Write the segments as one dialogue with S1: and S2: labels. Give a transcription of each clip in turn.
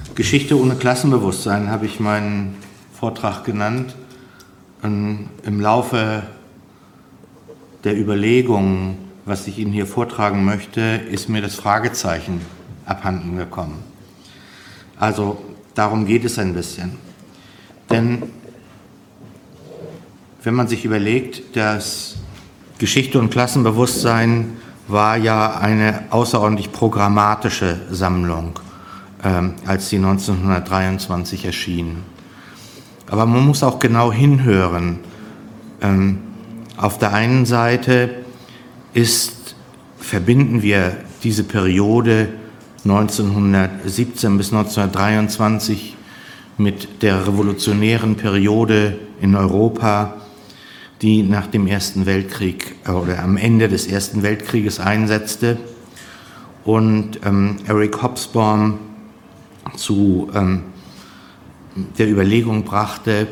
S1: Geschichte ohne Klassenbewusstsein habe ich meinen Vortrag genannt. Im Laufe der Überlegungen, was ich Ihnen hier vortragen möchte, ist mir das Fragezeichen abhanden gekommen. Also darum geht es ein bisschen. Denn wenn man sich überlegt, dass Geschichte und Klassenbewusstsein war ja eine außerordentlich programmatische Sammlung, als sie 1923 erschien. Aber man muss auch genau hinhören. Auf der einen Seite verbinden wir diese Periode 1917 bis 1923 mit der revolutionären Periode in Europa, die nach dem Ersten Weltkrieg oder am Ende des Ersten Weltkrieges einsetzte und Eric Hobsbawm zu der Überlegung brachte,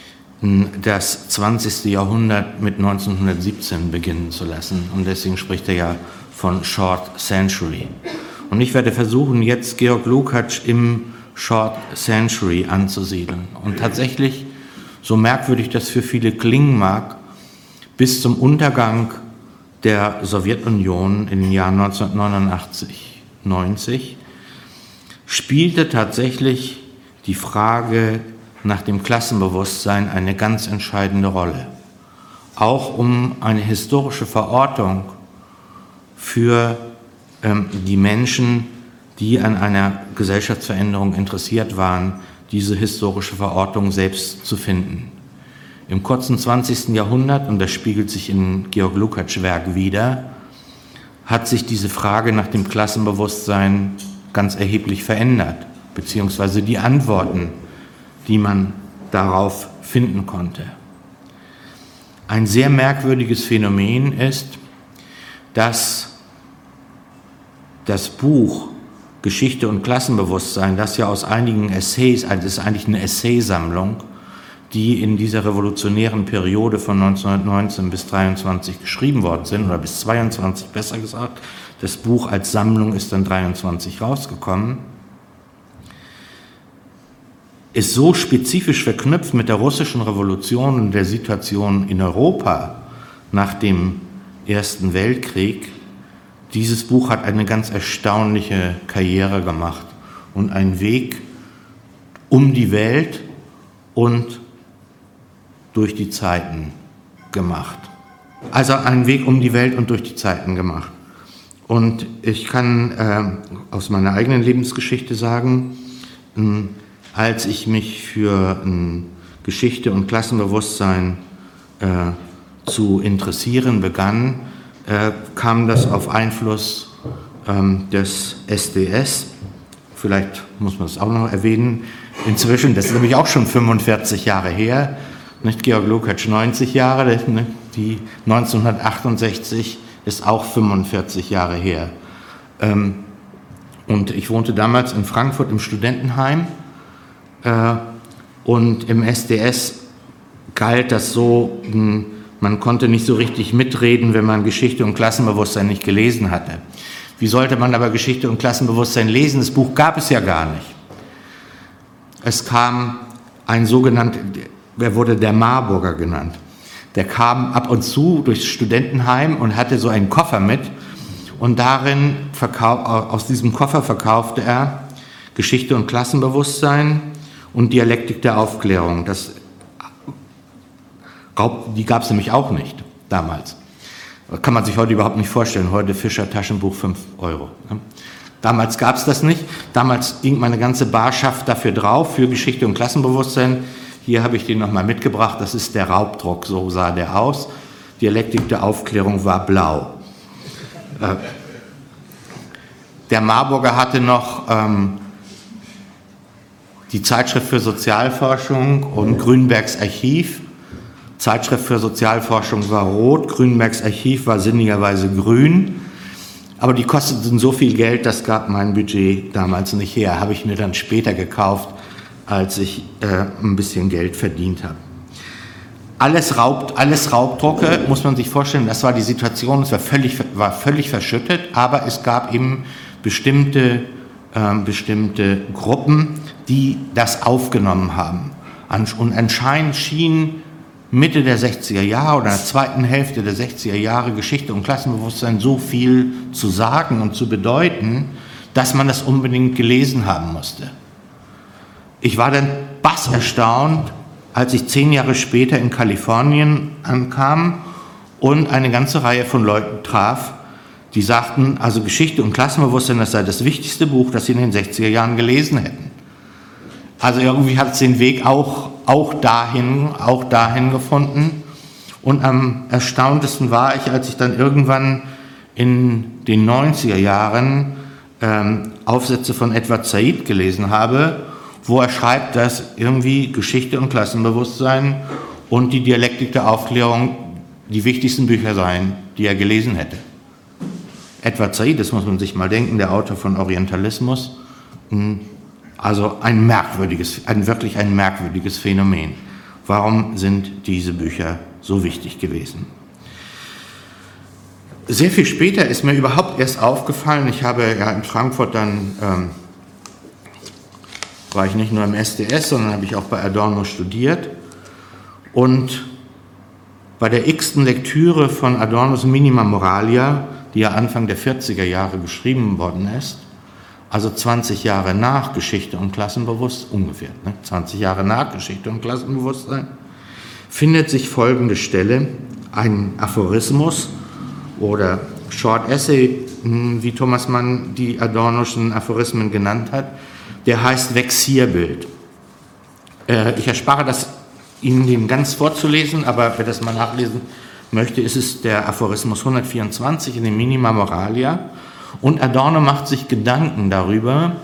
S1: das 20. Jahrhundert mit 1917 beginnen zu lassen. Und deswegen spricht er ja von Short Century. Und ich werde versuchen, jetzt Georg Lukács im Short Century anzusiedeln. Und tatsächlich, so merkwürdig das für viele klingen mag, bis zum Untergang der Sowjetunion in den Jahren 1989, 90 spielte tatsächlich die Frage nach dem Klassenbewusstsein eine ganz entscheidende Rolle. Auch um eine historische Verortung für die Menschen, die an einer Gesellschaftsveränderung interessiert waren, diese historische Verortung selbst zu finden. Im kurzen 20. Jahrhundert, und das spiegelt sich in Georg Lukács' Werk wider, hat sich diese Frage nach dem Klassenbewusstsein ganz erheblich verändert, beziehungsweise die Antworten, die man darauf finden konnte. Ein sehr merkwürdiges Phänomen ist, dass das Buch Geschichte und Klassenbewusstsein, das ja aus einigen Essays, das ist eigentlich eine Essaysammlung, die in dieser revolutionären Periode von 1919 bis 1923 geschrieben worden sind, oder bis 1922 besser gesagt. Das Buch als Sammlung ist dann 1923 rausgekommen, ist so spezifisch verknüpft mit der russischen Revolution und der Situation in Europa nach dem Ersten Weltkrieg. Dieses Buch hat eine ganz erstaunliche Karriere gemacht und einen Weg um die Welt und durch die Zeiten gemacht. Also einen Weg um die Welt und durch die Zeiten gemacht. Und ich kann aus meiner eigenen Lebensgeschichte sagen, als ich mich für Geschichte und Klassenbewusstsein zu interessieren begann, kam das auf Einfluss des SDS. Vielleicht muss man es auch noch erwähnen. Inzwischen, das ist nämlich auch schon 45 Jahre her, nicht Georg Lukács 90 Jahre, die 1968 ist auch 45 Jahre her. Und ich wohnte damals in Frankfurt im Studentenheim und im SDS galt das so, man konnte nicht so richtig mitreden, wenn man Geschichte und Klassenbewusstsein nicht gelesen hatte. Wie sollte man aber Geschichte und Klassenbewusstsein lesen? Das Buch gab es ja gar nicht. Es kam ein sogenannter, er wurde der Marburger genannt. Der kam ab und zu durchs Studentenheim und hatte so einen Koffer mit und darin aus diesem Koffer verkaufte er Geschichte und Klassenbewusstsein und Dialektik der Aufklärung. Die gab es nämlich auch nicht damals. Das kann man sich heute überhaupt nicht vorstellen. Heute Fischer Taschenbuch 5 €. Damals gab es das nicht. Damals ging meine ganze Barschaft dafür drauf, für Geschichte und Klassenbewusstsein. Hier habe ich den nochmal mitgebracht. Das ist der Raubdruck, so sah der aus. Dialektik der Aufklärung war blau. Der Marburger hatte noch die Zeitschrift für Sozialforschung und Grünbergs Archiv. Zeitschrift für Sozialforschung war rot, Grünbergs Archiv war sinnigerweise grün. Aber die kosteten so viel Geld, das gab mein Budget damals nicht her. Habe ich mir dann später gekauft, als ich ein bisschen Geld verdient habe. Alles Raubdrucke, muss man sich vorstellen, das war die Situation, es war völlig verschüttet, aber es gab eben bestimmte bestimmte Gruppen, die das aufgenommen haben. Und anscheinend schien Mitte der 60er Jahre oder der zweiten Hälfte der 60er Jahre Geschichte und Klassenbewusstsein so viel zu sagen und zu bedeuten, dass man das unbedingt gelesen haben musste. Ich war dann erstaunt, als ich 10 Jahre später in Kalifornien ankam und eine ganze Reihe von Leuten traf, die sagten, also Geschichte und Klassenbewusstsein, das sei das wichtigste Buch, das sie in den 60er Jahren gelesen hätten. Also irgendwie hat es den Weg auch dahin gefunden. Und am erstauntesten war ich, als ich dann irgendwann in den 90er Jahren Aufsätze von Edward Said gelesen habe, wo er schreibt, dass irgendwie Geschichte und Klassenbewusstsein und die Dialektik der Aufklärung die wichtigsten Bücher seien, die er gelesen hätte. Edward Said, das muss man sich mal denken, der Autor von Orientalismus, also ein wirklich ein merkwürdiges Phänomen. Warum sind diese Bücher so wichtig gewesen? Sehr viel später ist mir überhaupt erst aufgefallen, ich habe ja in Frankfurt dann, war ich nicht nur im SDS, sondern habe ich auch bei Adorno studiert. Und bei der x-ten Lektüre von Adornos Minima Moralia, die ja Anfang der 40er Jahre geschrieben worden ist, also 20 Jahre nach Geschichte und Klassenbewusstsein, ungefähr, 20 Jahre nach Geschichte und Klassenbewusstsein, findet sich folgende Stelle, ein Aphorismus oder Short Essay, wie Thomas Mann die Adornoschen Aphorismen genannt hat, der heißt Vexierbild. Ich erspare das, Ihnen den ganz vorzulesen, aber wer das mal nachlesen möchte, ist es der Aphorismus 124 in den Minima Moralia. Und Adorno macht sich Gedanken darüber,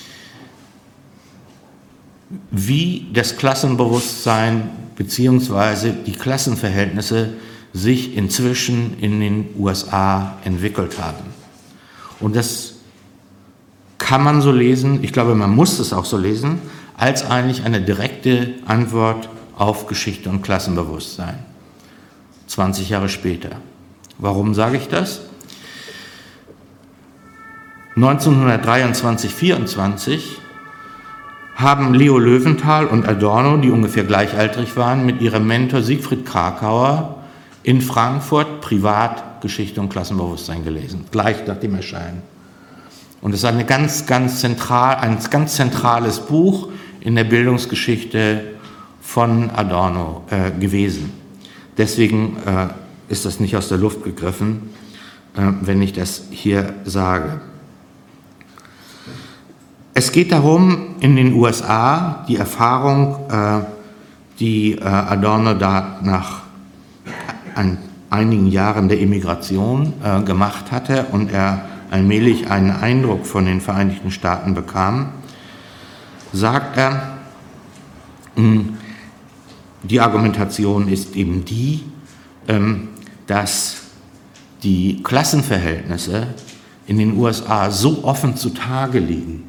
S1: wie das Klassenbewusstsein bzw. die Klassenverhältnisse sich inzwischen in den USA entwickelt haben. Und das kann man so lesen, ich glaube, man muss es auch so lesen, als eigentlich eine direkte Antwort auf Geschichte und Klassenbewusstsein. 20 Jahre später. Warum sage ich das? 1923, 1924 haben Leo Löwenthal und Adorno, die ungefähr gleichaltrig waren, mit ihrem Mentor Siegfried Krakauer in Frankfurt privat Geschichte und Klassenbewusstsein gelesen, gleich nach dem Erscheinen. Und es ist ein ganz zentrales Buch in der Bildungsgeschichte von Adorno gewesen. Deswegen ist das nicht aus der Luft gegriffen, wenn ich das hier sage. Es geht darum, in den USA die Erfahrung, die Adorno da nach einigen Jahren der Immigration gemacht hatte und er allmählich einen Eindruck von den Vereinigten Staaten bekam, sagt er, die Argumentation ist eben die, dass die Klassenverhältnisse in den USA so offen zutage liegen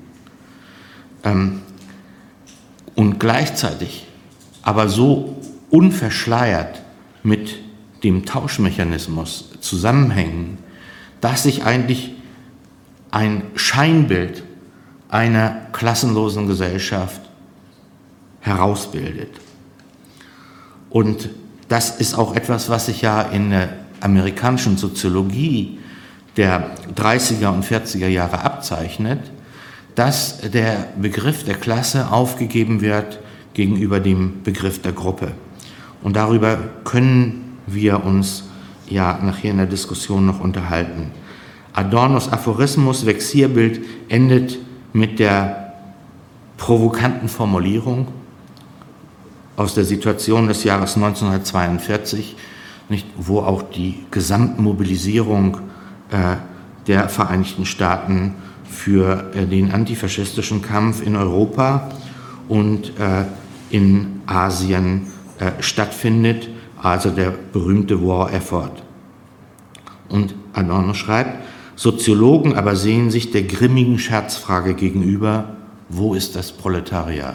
S1: und gleichzeitig aber so unverschleiert mit dem Tauschmechanismus zusammenhängen, dass sich eigentlich ein Scheinbild einer klassenlosen Gesellschaft herausbildet. Und das ist auch etwas, was sich ja in der amerikanischen Soziologie der 30er und 40er Jahre abzeichnet, dass der Begriff der Klasse aufgegeben wird gegenüber dem Begriff der Gruppe. Und darüber können wir uns ja nachher in der Diskussion noch unterhalten. Adornos Aphorismus Vexierbild endet mit der provokanten Formulierung aus der Situation des Jahres 1942, nicht, wo auch die Gesamtmobilisierung der Vereinigten Staaten für den antifaschistischen Kampf in Europa und in Asien stattfindet, also der berühmte War Effort. Und Adorno schreibt, Soziologen aber sehen sich der grimmigen Scherzfrage gegenüber, wo ist das Proletariat?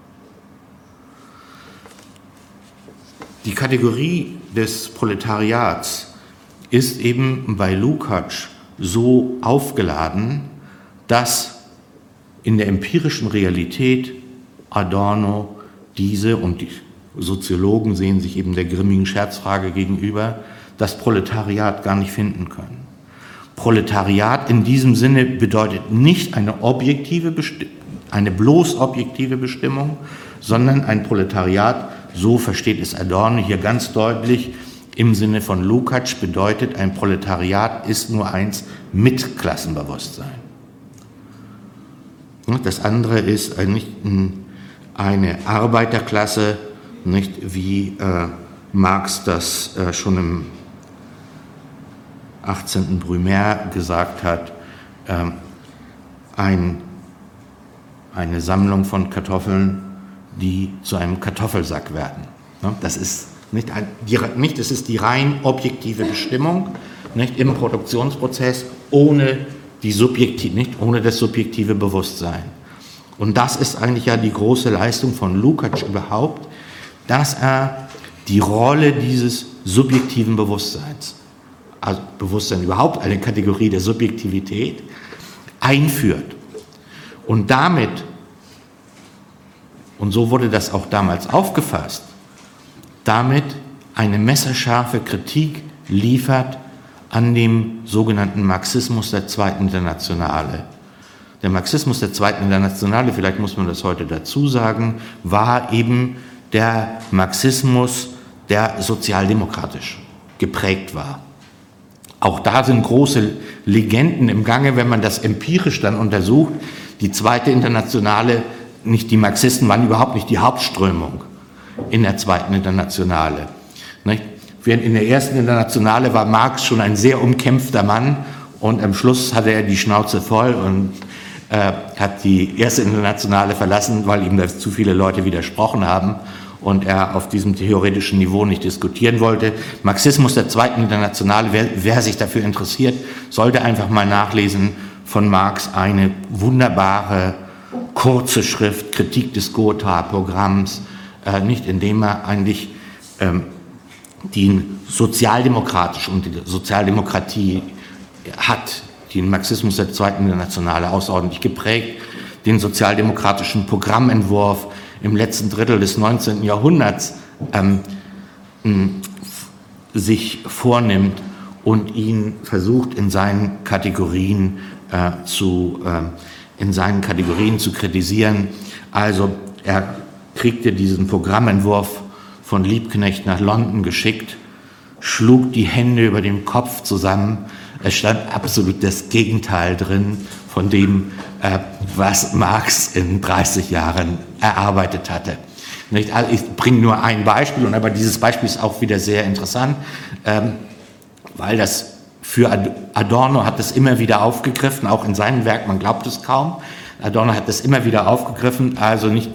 S1: Die Kategorie des Proletariats ist eben bei Lukács so aufgeladen, dass in der empirischen Realität Adorno diese, und die Soziologen sehen sich eben der grimmigen Scherzfrage gegenüber, das Proletariat gar nicht finden können. Proletariat in diesem Sinne bedeutet nicht eine bloß objektive Bestimmung, sondern ein Proletariat, so versteht es Adorno hier ganz deutlich, im Sinne von Lukács bedeutet, ein Proletariat ist nur eins mit Klassenbewusstsein. Das andere ist eigentlich eine Arbeiterklasse, nicht wie Marx das schon im 18. Brumaire gesagt hat, eine Sammlung von Kartoffeln, die zu einem Kartoffelsack werden. Das ist das ist die rein objektive Bestimmung, nicht im Produktionsprozess, ohne das subjektive Bewusstsein. Und das ist eigentlich ja die große Leistung von Lukács überhaupt, dass er die Rolle dieses subjektiven Bewusstseins, also Bewusstsein überhaupt eine Kategorie der Subjektivität, einführt. Und damit, und so wurde das auch damals aufgefasst, damit eine messerscharfe Kritik liefert an dem sogenannten Marxismus der Zweiten Internationale. Der Marxismus der Zweiten Internationale, vielleicht muss man das heute dazu sagen, war eben der Marxismus, der sozialdemokratisch geprägt war. Auch da sind große Legenden im Gange, wenn man das empirisch dann untersucht. Die Zweite Internationale, nicht die Marxisten waren überhaupt nicht die Hauptströmung in der Zweiten Internationale. Während in der Ersten Internationale war Marx schon ein sehr umkämpfter Mann und am Schluss hatte er die Schnauze voll und hat die Erste Internationale verlassen, weil ihm da zu viele Leute widersprochen haben und er auf diesem theoretischen Niveau nicht diskutieren wollte. Marxismus der Zweiten Internationale, wer sich dafür interessiert, sollte einfach mal nachlesen von Marx, eine wunderbare, kurze Schrift, Kritik des Gotha-Programms, nicht indem er eigentlich den sozialdemokratisch und die Sozialdemokratie hat, den Marxismus der Zweiten Internationale außerordentlich geprägt, den sozialdemokratischen Programmentwurf im letzten Drittel des 19. Jahrhunderts sich vornimmt und ihn versucht in seinen Kategorien zu kritisieren. Also er kriegte diesen Programmentwurf von Liebknecht nach London geschickt, schlug die Hände über dem Kopf zusammen. Es stand absolut das Gegenteil drin von dem, was Marx in 30 Jahren erarbeitet hatte. Ich bringe nur ein Beispiel, aber dieses Beispiel ist auch wieder sehr interessant, weil das für Adorno hat das immer wieder aufgegriffen, auch in seinem Werk, man glaubt es kaum. Adorno hat das immer wieder aufgegriffen, also nicht,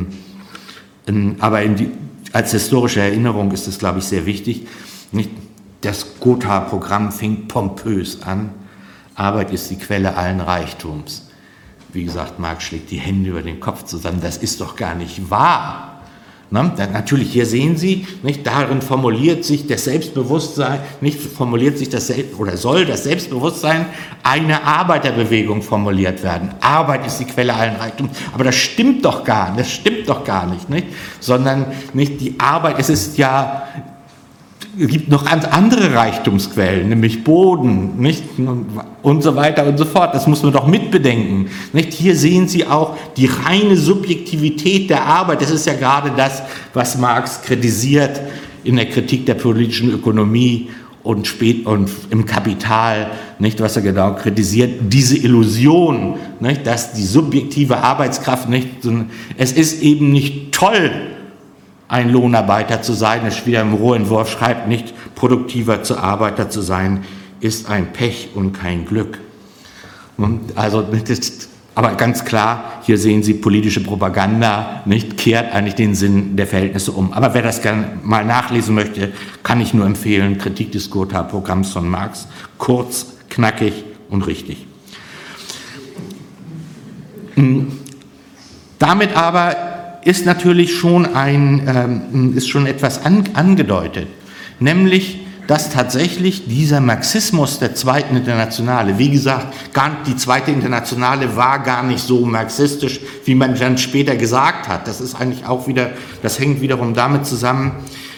S1: aber als historische Erinnerung ist es, glaube ich, sehr wichtig. Das Gotha-Programm fing pompös an. Arbeit ist die Quelle allen Reichtums. Wie gesagt, Marx schlägt die Hände über den Kopf zusammen. Das ist doch gar nicht wahr. Natürlich, hier sehen Sie, darin formuliert sich das Selbstbewusstsein, soll das Selbstbewusstsein einer Arbeiterbewegung formuliert werden. Arbeit ist die Quelle allen Reichtums. Aber das stimmt doch gar nicht, sondern die Arbeit, es gibt noch ganz andere Reichtumsquellen, nämlich Boden, und so weiter und so fort. Das muss man doch mitbedenken. Hier sehen Sie auch die reine Subjektivität der Arbeit. Das ist ja gerade das, was Marx kritisiert in der Kritik der politischen Ökonomie und im Kapital, was er genau kritisiert, diese Illusion, dass die subjektive Arbeitskraft es ist eben nicht toll, ein Lohnarbeiter zu sein, es wieder im Rohentwurf schreibt, nicht produktiver zu Arbeiter zu sein, ist ein Pech und kein Glück. Aber ganz klar, hier sehen Sie, politische Propaganda kehrt eigentlich den Sinn der Verhältnisse um. Aber wer das gerne mal nachlesen möchte, kann ich nur empfehlen, Kritik des Gotha-Programms von Marx, kurz, knackig und richtig. Damit aber ist natürlich schon etwas angedeutet, nämlich, dass tatsächlich dieser Marxismus der Zweiten Internationale, wie gesagt, die Zweite Internationale war gar nicht so marxistisch, wie man dann später gesagt hat. Das ist eigentlich auch wieder, das hängt wiederum damit zusammen,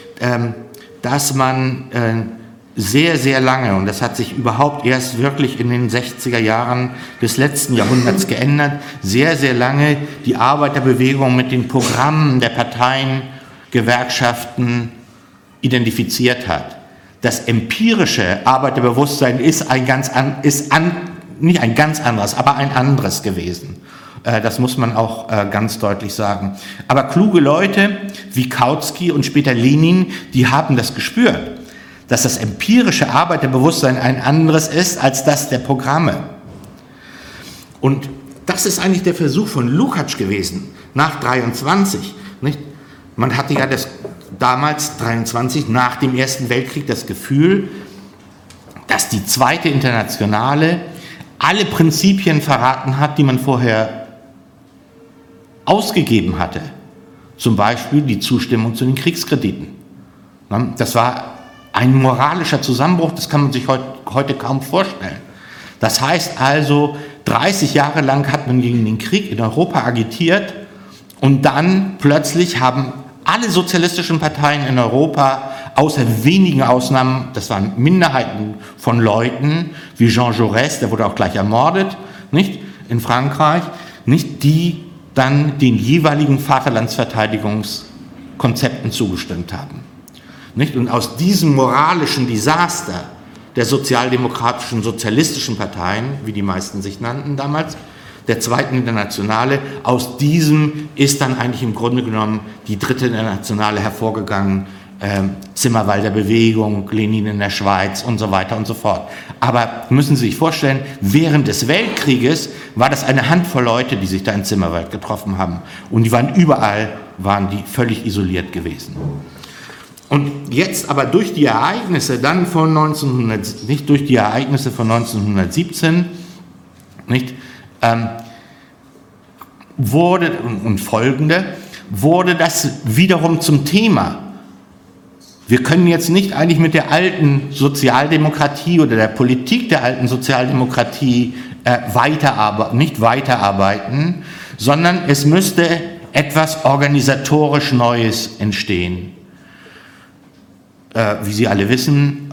S1: dass man sehr, sehr lange, und das hat sich überhaupt erst wirklich in den 60er Jahren des letzten Jahrhunderts geändert, sehr, sehr lange die Arbeiterbewegung mit den Programmen der Parteien, Gewerkschaften identifiziert hat. Das empirische Arbeiterbewusstsein ist nicht ein ganz anderes, aber ein anderes gewesen. Das muss man auch ganz deutlich sagen. Aber kluge Leute wie Kautsky und später Lenin, die haben das gespürt, dass das empirische Arbeiterbewusstsein ein anderes ist als das der Programme. Und das ist eigentlich der Versuch von Lukács gewesen, nach 23. Nicht? Man hatte ja damals, 23, nach dem Ersten Weltkrieg, das Gefühl, dass die Zweite Internationale alle Prinzipien verraten hat, die man vorher ausgegeben hatte. Zum Beispiel die Zustimmung zu den Kriegskrediten. Das war ein moralischer Zusammenbruch, das kann man sich heute kaum vorstellen. Das heißt also, 30 Jahre lang hat man gegen den Krieg in Europa agitiert und dann plötzlich haben alle sozialistischen Parteien in Europa, außer wenigen Ausnahmen, das waren Minderheiten von Leuten, wie Jean Jaurès, der wurde auch gleich ermordet, nicht, in Frankreich, nicht, die dann den jeweiligen Vaterlandsverteidigungskonzepten zugestimmt haben. Nicht? Und aus diesem moralischen Desaster der sozialdemokratischen, sozialistischen Parteien, wie die meisten sich nannten damals, der Zweiten Internationale, aus diesem ist dann eigentlich im Grunde genommen die Dritte Internationale hervorgegangen, Zimmerwalder Bewegung, Lenin in der Schweiz und so weiter und so fort. Aber müssen Sie sich vorstellen, während des Weltkrieges war das eine Handvoll Leute, die sich da in Zimmerwald getroffen haben. Und die waren die völlig isoliert gewesen. Und jetzt aber durch die Ereignisse dann von 1917, nicht, wurde das wiederum zum Thema. Wir können jetzt nicht eigentlich mit der alten Sozialdemokratie oder der Politik der alten Sozialdemokratie nicht weiterarbeiten, sondern es müsste etwas organisatorisch Neues entstehen. Wie Sie alle wissen,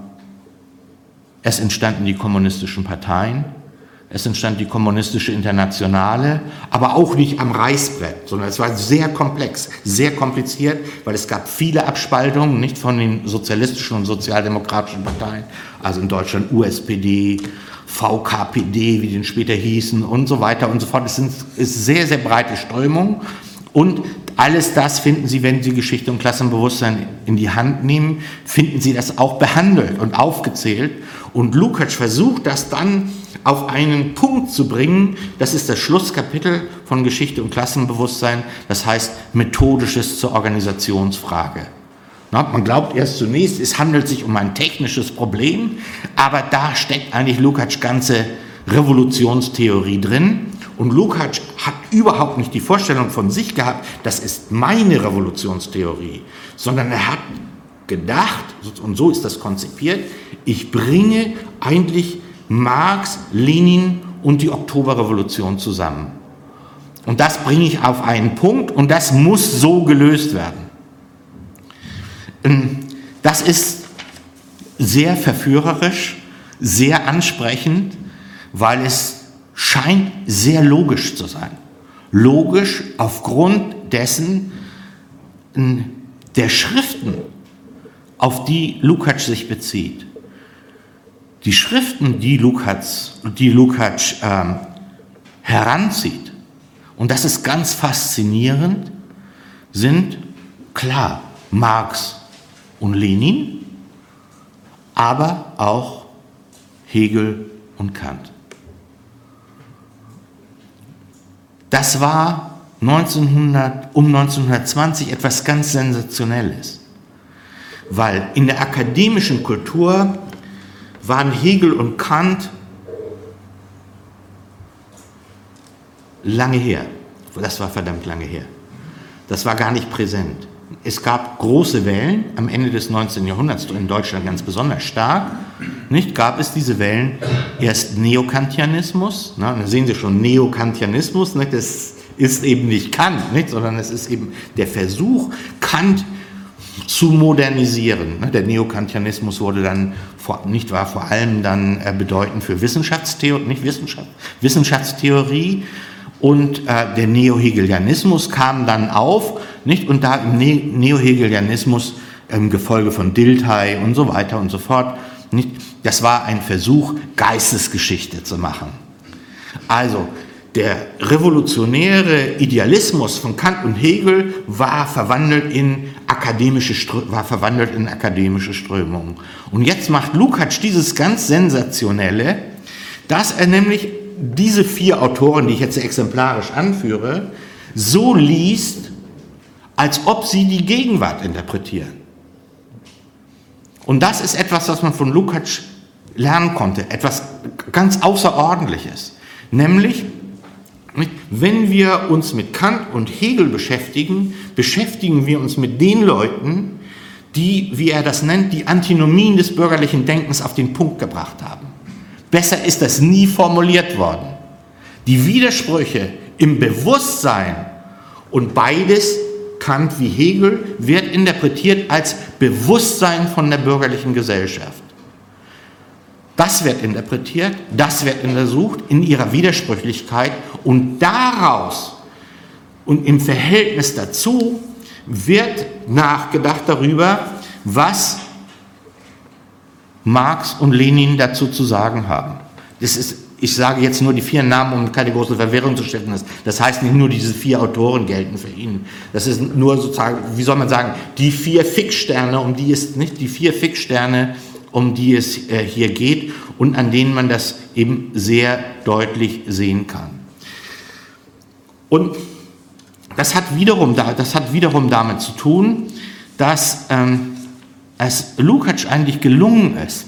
S1: es entstanden die kommunistischen Parteien, es entstand die kommunistische Internationale, aber auch nicht am Reißbrett, sondern es war sehr komplex, sehr kompliziert, weil es gab viele Abspaltungen, nicht von den sozialistischen und sozialdemokratischen Parteien, also in Deutschland USPD, VKPD, wie die später hießen und so weiter und so fort. Es ist sehr, sehr breite Strömung und alles das finden Sie, wenn Sie Geschichte und Klassenbewusstsein in die Hand nehmen, finden Sie das auch behandelt und aufgezählt. Und Lukács versucht das dann auf einen Punkt zu bringen, das ist das Schlusskapitel von Geschichte und Klassenbewusstsein, das heißt Methodisches zur Organisationsfrage. Man glaubt erst zunächst, es handelt sich um ein technisches Problem, aber da steckt eigentlich Lukács' ganze Revolutionstheorie drin. Und Lukács hat überhaupt nicht die Vorstellung von sich gehabt, das ist meine Revolutionstheorie, sondern er hat gedacht, und so ist das konzipiert, ich bringe eigentlich Marx, Lenin und die Oktoberrevolution zusammen. Und das bringe ich auf einen Punkt und das muss so gelöst werden. Das ist sehr verführerisch, sehr ansprechend, weil es scheint sehr logisch zu sein. Logisch aufgrund dessen der Schriften, auf die Lukács sich bezieht. Die Schriften, die Lukács heranzieht, und das ist ganz faszinierend, sind klar Marx und Lenin, aber auch Hegel und Kant. Das war um 1920 etwas ganz Sensationelles, weil in der akademischen Kultur waren Hegel und Kant lange her. Das war verdammt lange her. Das war gar nicht präsent. es gab große Wellen am Ende des 19. Jahrhunderts, in Deutschland ganz besonders stark, nicht, gab es diese Wellen, erst Neokantianismus, ne, da sehen Sie schon, Neokantianismus, nicht, das ist eben nicht Kant, nicht, sondern es ist eben der Versuch, Kant zu modernisieren. Der Neokantianismus wurde dann vor allem dann bedeutend für Wissenschaftstheorie und der Neohegelianismus kam dann auf, nicht, und da im Neohegelianismus im Gefolge von Dilthey und so weiter und so fort, nicht, das war ein Versuch, Geistesgeschichte zu machen. Also der revolutionäre Idealismus von Kant und Hegel war verwandelt in akademische Strömungen. Und jetzt macht Lukács dieses ganz Sensationelle, dass er nämlich diese 4 Autoren, die ich jetzt exemplarisch anführe, so liest, als ob sie die Gegenwart interpretieren. Und das ist etwas, was man von Lukács lernen konnte, etwas ganz Außerordentliches. Nämlich, wenn wir uns mit Kant und Hegel beschäftigen, beschäftigen wir uns mit den Leuten, die, wie er das nennt, die Antinomien des bürgerlichen Denkens auf den Punkt gebracht haben. Besser ist das nie formuliert worden. Die Widersprüche im Bewusstsein und beides, Kant wie Hegel, wird interpretiert als Bewusstsein von der bürgerlichen Gesellschaft. Das wird interpretiert, das wird untersucht in ihrer Widersprüchlichkeit und daraus und im Verhältnis dazu wird nachgedacht darüber, was Marx und Lenin dazu zu sagen haben. Ich sage jetzt nur die 4 Namen, um keine große Verwirrung zu stiften. Das heißt nicht nur, diese 4 Autoren gelten für ihn. Das ist nur sozusagen, wie soll man sagen, die 4 Fixsterne, um die es nicht, die 4 Fixsterne, um die es hier geht und an denen man das eben sehr deutlich sehen kann. Und das hat wiederum damit zu tun, dass es Lukács eigentlich gelungen ist,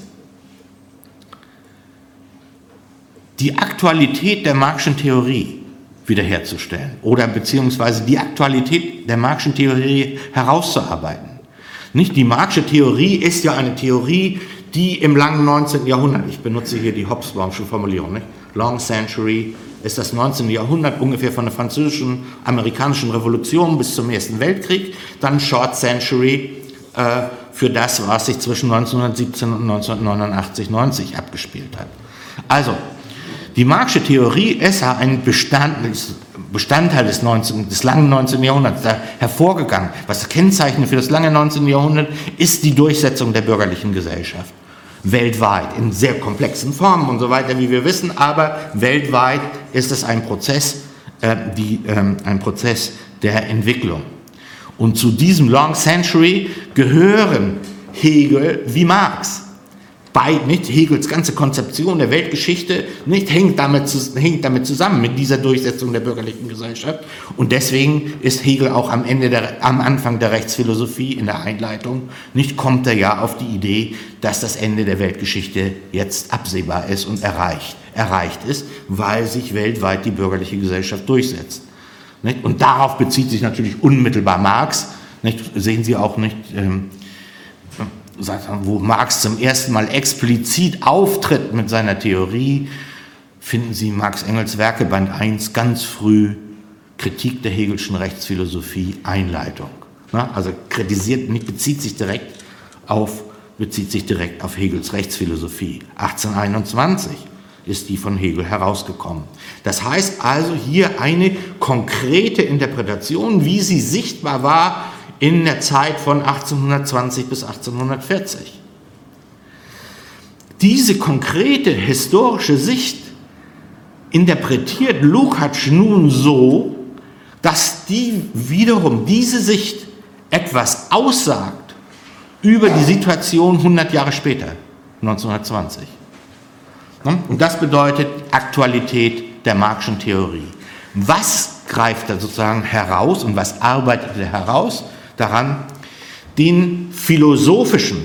S1: die Aktualität der Marxischen Theorie wiederherzustellen oder beziehungsweise die Aktualität der Marxischen Theorie herauszuarbeiten. Nicht? Die Marxische Theorie ist ja eine Theorie, die im langen 19. Jahrhundert, ich benutze hier die Hobsbawmsche Formulierung, nicht? Long Century ist das 19. Jahrhundert ungefähr von der französischen, amerikanischen Revolution bis zum Ersten Weltkrieg, dann Short Century für das, was sich zwischen 1917 und 1989, 90 abgespielt hat. Also, die Marxische Theorie ist ja ein Bestandteil des langen 19. Jahrhunderts, da hervorgegangen. Was kennzeichnend für das lange 19. Jahrhundert ist die Durchsetzung der bürgerlichen Gesellschaft. Weltweit, in sehr komplexen Formen und so weiter, wie wir wissen, aber weltweit ist es ein Prozess der Entwicklung. Und zu diesem Long Century gehören Hegel wie Marx. Nicht Hegels ganze Konzeption der Weltgeschichte hängt damit zusammen mit dieser Durchsetzung der bürgerlichen Gesellschaft. Und deswegen ist Hegel auch am Anfang der Rechtsphilosophie in der Einleitung, kommt er ja auf die Idee, dass das Ende der Weltgeschichte jetzt absehbar ist und erreicht ist, weil sich weltweit die bürgerliche Gesellschaft durchsetzt. Und darauf bezieht sich natürlich unmittelbar Marx. Sehen Sie auch nicht, wo Marx zum ersten Mal explizit auftritt mit seiner Theorie, finden Sie Marx Engels Werke, Band 1, ganz früh, Kritik der Hegelschen Rechtsphilosophie, Einleitung. Also bezieht sich direkt auf Hegels Rechtsphilosophie. 1821 ist die von Hegel herausgekommen. Das heißt also hier eine konkrete Interpretation, wie sie sichtbar war in der Zeit von 1820 bis 1840. Diese konkrete historische Sicht interpretiert Lukács nun so, dass diese Sicht etwas aussagt über die Situation 100 Jahre später, 1920. Und das bedeutet Aktualität der Marxischen Theorie. Was greift da sozusagen heraus und was arbeitet er heraus? Daran, den philosophischen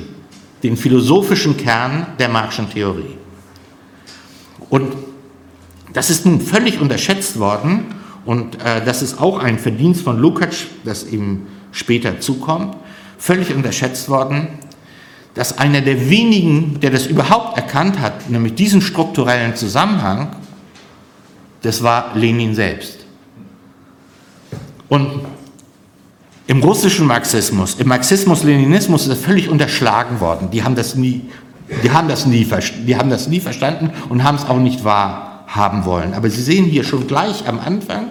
S1: Kern der Marxischen Theorie. Und das ist nun völlig unterschätzt worden und das ist auch ein Verdienst von Lukács, das eben später zukommt, völlig unterschätzt worden, dass einer der wenigen, der das überhaupt erkannt hat, nämlich diesen strukturellen Zusammenhang, das war Lenin selbst. Und im russischen Marxismus, im Marxismus-Leninismus ist das völlig unterschlagen worden. Die haben das nie verstanden und haben es auch nicht wahrhaben wollen. Aber Sie sehen hier schon gleich am Anfang,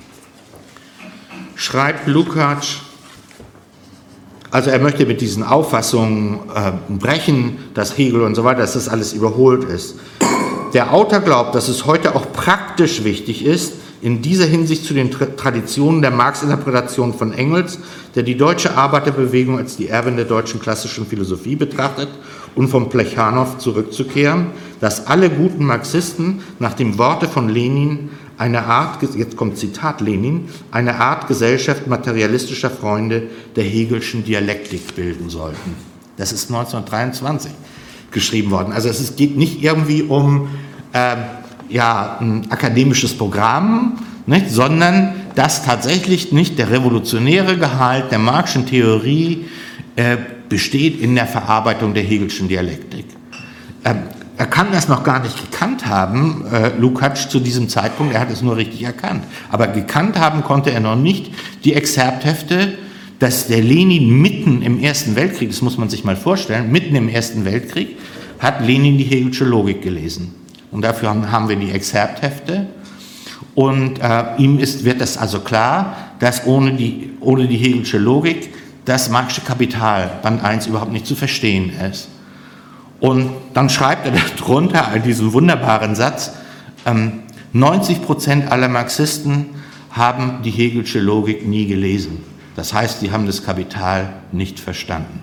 S1: schreibt Lukács, also er möchte mit diesen Auffassungen brechen, dass Hegel und so weiter, dass das alles überholt ist. Der Autor glaubt, dass es heute auch praktisch wichtig ist, in dieser Hinsicht zu den Traditionen der Marx-Interpretation von Engels, der die deutsche Arbeiterbewegung als die Erbin der deutschen klassischen Philosophie betrachtet, und von Plechanow zurückzukehren, dass alle guten Marxisten nach dem Worte von Lenin eine Art, jetzt kommt Zitat Lenin, eine Art Gesellschaft materialistischer Freunde der Hegelschen Dialektik bilden sollten. Das ist 1923 geschrieben worden. Also es geht nicht irgendwie um ein akademisches Programm, nicht, sondern dass tatsächlich nicht der revolutionäre Gehalt der Marxischen Theorie besteht in der Verarbeitung der Hegelschen Dialektik. Er kann das noch gar nicht gekannt haben, Lukács zu diesem Zeitpunkt, er hat es nur richtig erkannt. Aber gekannt haben konnte er noch nicht die Exzerpthefte, dass der Lenin mitten im Ersten Weltkrieg, das muss man sich mal vorstellen, mitten im Ersten Weltkrieg hat Lenin die Hegelsche Logik gelesen. Und dafür haben wir die Exzerpthefte. Und ihm wird das also klar, dass ohne die Hegelsche Logik das Marxische Kapital, Band 1, überhaupt nicht zu verstehen ist. Und dann schreibt er darunter diesen wunderbaren Satz, 90% aller Marxisten haben die Hegelsche Logik nie gelesen. Das heißt, sie haben das Kapital nicht verstanden.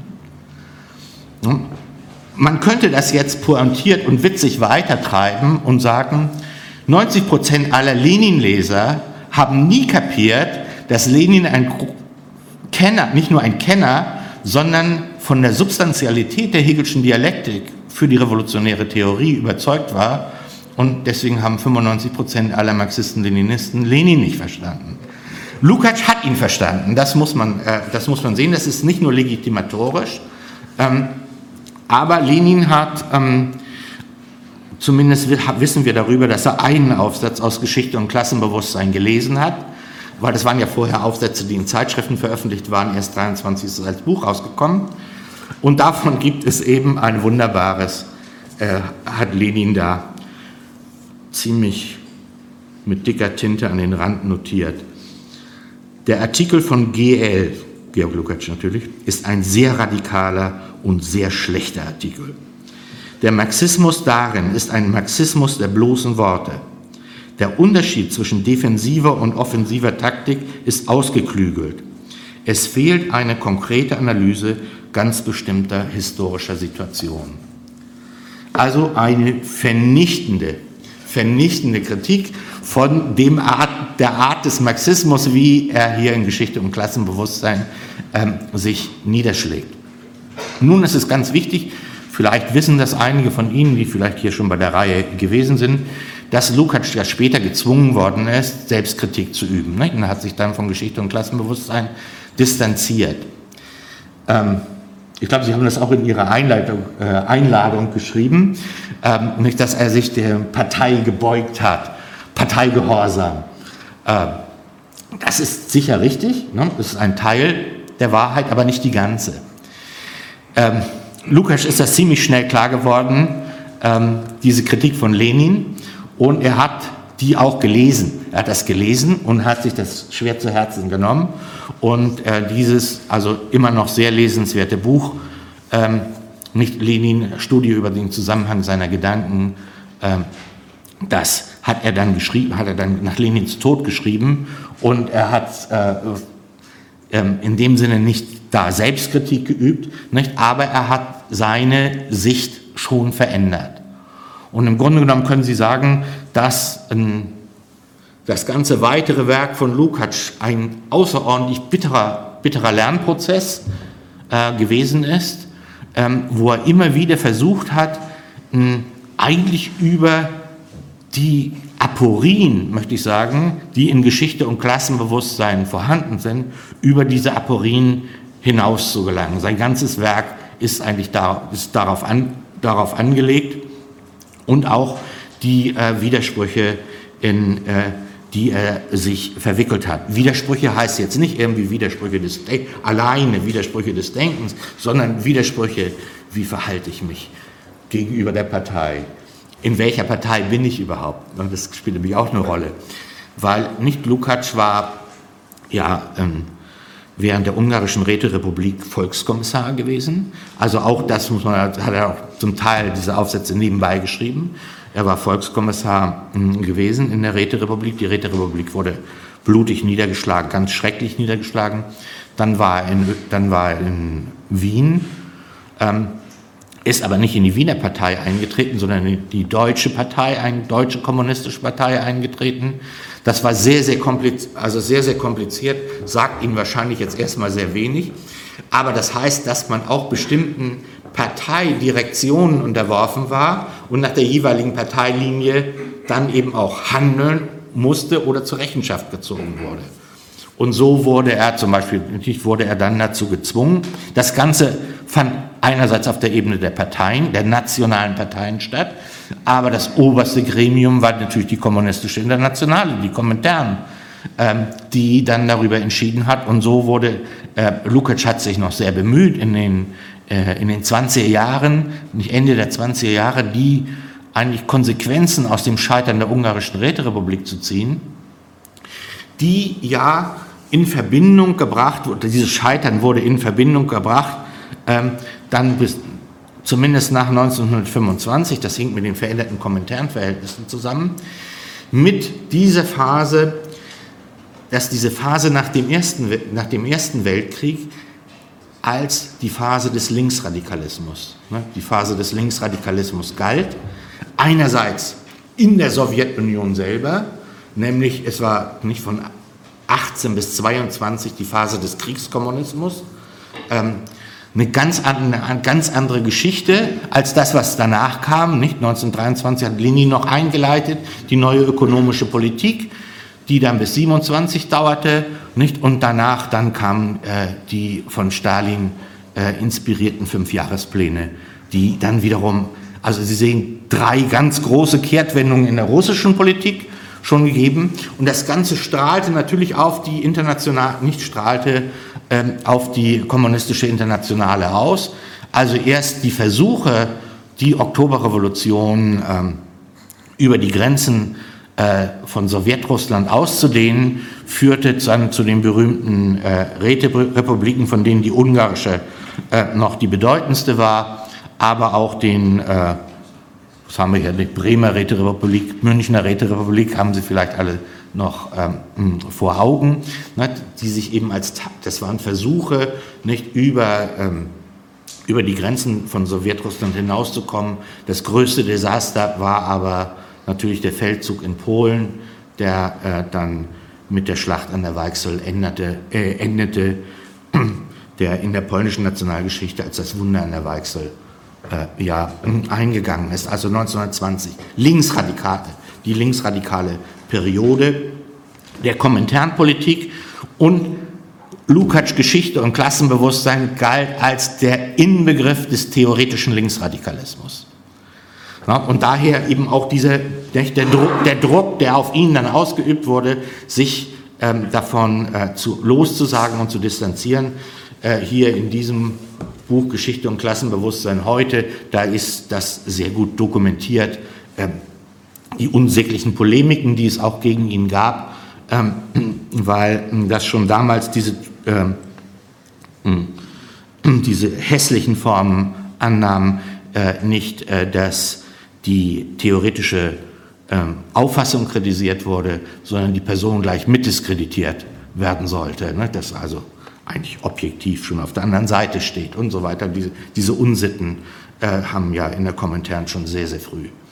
S1: Man könnte das jetzt pointiert und witzig weitertreiben und sagen, 90% aller Lenin-Leser haben nie kapiert, dass Lenin ein Kenner, nicht nur ein Kenner, sondern von der Substantialität der Hegelschen Dialektik für die revolutionäre Theorie überzeugt war, und deswegen haben 95% aller Marxisten-Leninisten Lenin nicht verstanden. Lukács hat ihn verstanden, das muss man sehen, das ist nicht nur legitimatorisch, aber Lenin hat, zumindest wissen wir darüber, dass er einen Aufsatz aus Geschichte und Klassenbewusstsein gelesen hat, weil das waren ja vorher Aufsätze, die in Zeitschriften veröffentlicht waren, erst 23 ist als Buch rausgekommen. Und davon gibt es eben ein wunderbares, hat Lenin da ziemlich mit dicker Tinte an den Rand notiert. Der Artikel von GL, Georg Lukács natürlich, ist ein sehr radikaler und sehr schlechter Artikel. Der Marxismus darin ist ein Marxismus der bloßen Worte. Der Unterschied zwischen defensiver und offensiver Taktik ist ausgeklügelt. Es fehlt eine konkrete Analyse ganz bestimmter historischer Situationen. Also eine vernichtende Kritik von der Art des Marxismus, wie er hier in Geschichte und Klassenbewusstsein sich niederschlägt. Nun ist es ganz wichtig, vielleicht wissen das einige von Ihnen, die vielleicht hier schon bei der Reihe gewesen sind, dass Lukács ja später gezwungen worden ist, Selbstkritik zu üben. Ne? Und er hat sich dann von Geschichte und Klassenbewusstsein distanziert. Ich glaube, Sie haben das auch in Ihrer Einladung geschrieben, nicht, dass er sich der Partei gebeugt hat, Parteigehorsam. Das ist sicher richtig, ne? Das ist ein Teil der Wahrheit, aber nicht die ganze. Lukács ist das ziemlich schnell klar geworden, diese Kritik von Lenin, und er hat die auch gelesen. Er hat das gelesen und hat sich das schwer zu Herzen genommen. Und dieses also immer noch sehr lesenswerte Buch, nicht Lenin, Studie über den Zusammenhang seiner Gedanken, das hat er dann nach Lenins Tod geschrieben, und er hat in dem Sinne nicht da Selbstkritik geübt, nicht, aber er hat seine Sicht schon verändert. Und im Grunde genommen können Sie sagen, dass das ganze weitere Werk von Lukács ein außerordentlich bitterer Lernprozess gewesen ist, wo er immer wieder versucht hat, eigentlich über die Aporien, möchte ich sagen, die in Geschichte und Klassenbewusstsein vorhanden sind, über diese Aporien hinaus zu gelangen. Sein ganzes Werk ist eigentlich darauf angelegt und auch die Widersprüche, in die er sich verwickelt hat. Widersprüche heißt jetzt nicht irgendwie Widersprüche Widersprüche des Denkens, sondern Widersprüche, wie verhalte ich mich gegenüber der Partei? In welcher Partei bin ich überhaupt? Das spielt nämlich auch eine Rolle, weil nicht Lukács war während der ungarischen Räterepublik Volkskommissar gewesen. Also auch das hat er auch zum Teil diese Aufsätze nebenbei geschrieben. Er war Volkskommissar gewesen in der Räterepublik. Die Räterepublik wurde blutig niedergeschlagen, ganz schrecklich niedergeschlagen. Dann war er in Wien, ist aber nicht in die Wiener Partei eingetreten, sondern in die deutsche Partei, eine deutsche kommunistische Partei eingetreten. Das war sehr, sehr kompliziert, sagt Ihnen wahrscheinlich jetzt erstmal sehr wenig. Aber das heißt, dass man auch bestimmten Parteidirektionen unterworfen war und nach der jeweiligen Parteilinie dann eben auch handeln musste oder zur Rechenschaft gezogen wurde. Und so wurde er dann dazu gezwungen. Das Ganze fand einerseits auf der Ebene der Parteien, der nationalen Parteien statt, aber das oberste Gremium war natürlich die kommunistische Internationale, die Komintern, die dann darüber entschieden hat. Und so wurde, Lukács hat sich noch sehr bemüht in den 20er Jahren, Ende der 20er Jahre, die eigentlich Konsequenzen aus dem Scheitern der ungarischen Räterepublik zu ziehen, die ja in Verbindung gebracht wurde, dieses Scheitern wurde in Verbindung gebracht, dann zumindest nach 1925, das hing mit den veränderten Kominternverhältnissen zusammen, mit dieser Phase, dass diese Phase nach dem Ersten Weltkrieg als die Phase des Linksradikalismus galt. Einerseits in der Sowjetunion selber, nämlich es war nicht von 18 bis 22 die Phase des Kriegskommunismus, eine ganz andere Geschichte als das, was danach kam. Nicht? 1923 hat Lenin noch eingeleitet, die neue ökonomische Politik, die dann bis 27 dauerte. Nicht? Und danach dann kamen die von Stalin inspirierten 5-Jahrespläne, die dann wiederum, also Sie sehen 3 ganz große Kehrtwendungen in der russischen Politik schon gegeben. Und das Ganze strahlte natürlich auf die auf die kommunistische Internationale aus. Also erst die Versuche, die Oktoberrevolution über die Grenzen von Sowjetrussland auszudehnen, führte dann zu den berühmten Räterepubliken, von denen die ungarische noch die bedeutendste war, aber auch den was haben wir hier, die Bremer Räterepublik, Münchner Räterepublik, haben Sie vielleicht alle noch vor Augen, ne, die sich eben das waren Versuche, nicht über die Grenzen von Sowjetrussland hinauszukommen. Das größte Desaster war aber natürlich der Feldzug in Polen, der dann mit der Schlacht an der Weichsel endete, der in der polnischen Nationalgeschichte als das Wunder an der Weichsel eingegangen ist, also 1920, die linksradikale Periode der Kominternpolitik, und Lukács Geschichte und Klassenbewusstsein galt als der Inbegriff des theoretischen Linksradikalismus. Ja, und daher eben auch der Druck, der auf ihn dann ausgeübt wurde, sich davon loszusagen und zu distanzieren. Hier in diesem Buch Geschichte und Klassenbewusstsein heute, da ist das sehr gut dokumentiert, die unsäglichen Polemiken, die es auch gegen ihn gab, weil das schon damals diese hässlichen Formen annahmen, nicht, dass die theoretische Auffassung kritisiert wurde, sondern die Person gleich mitdiskreditiert werden sollte, ne? Dass also eigentlich objektiv schon auf der anderen Seite steht und so weiter. Diese Unsitten haben ja in der Komintern schon sehr, sehr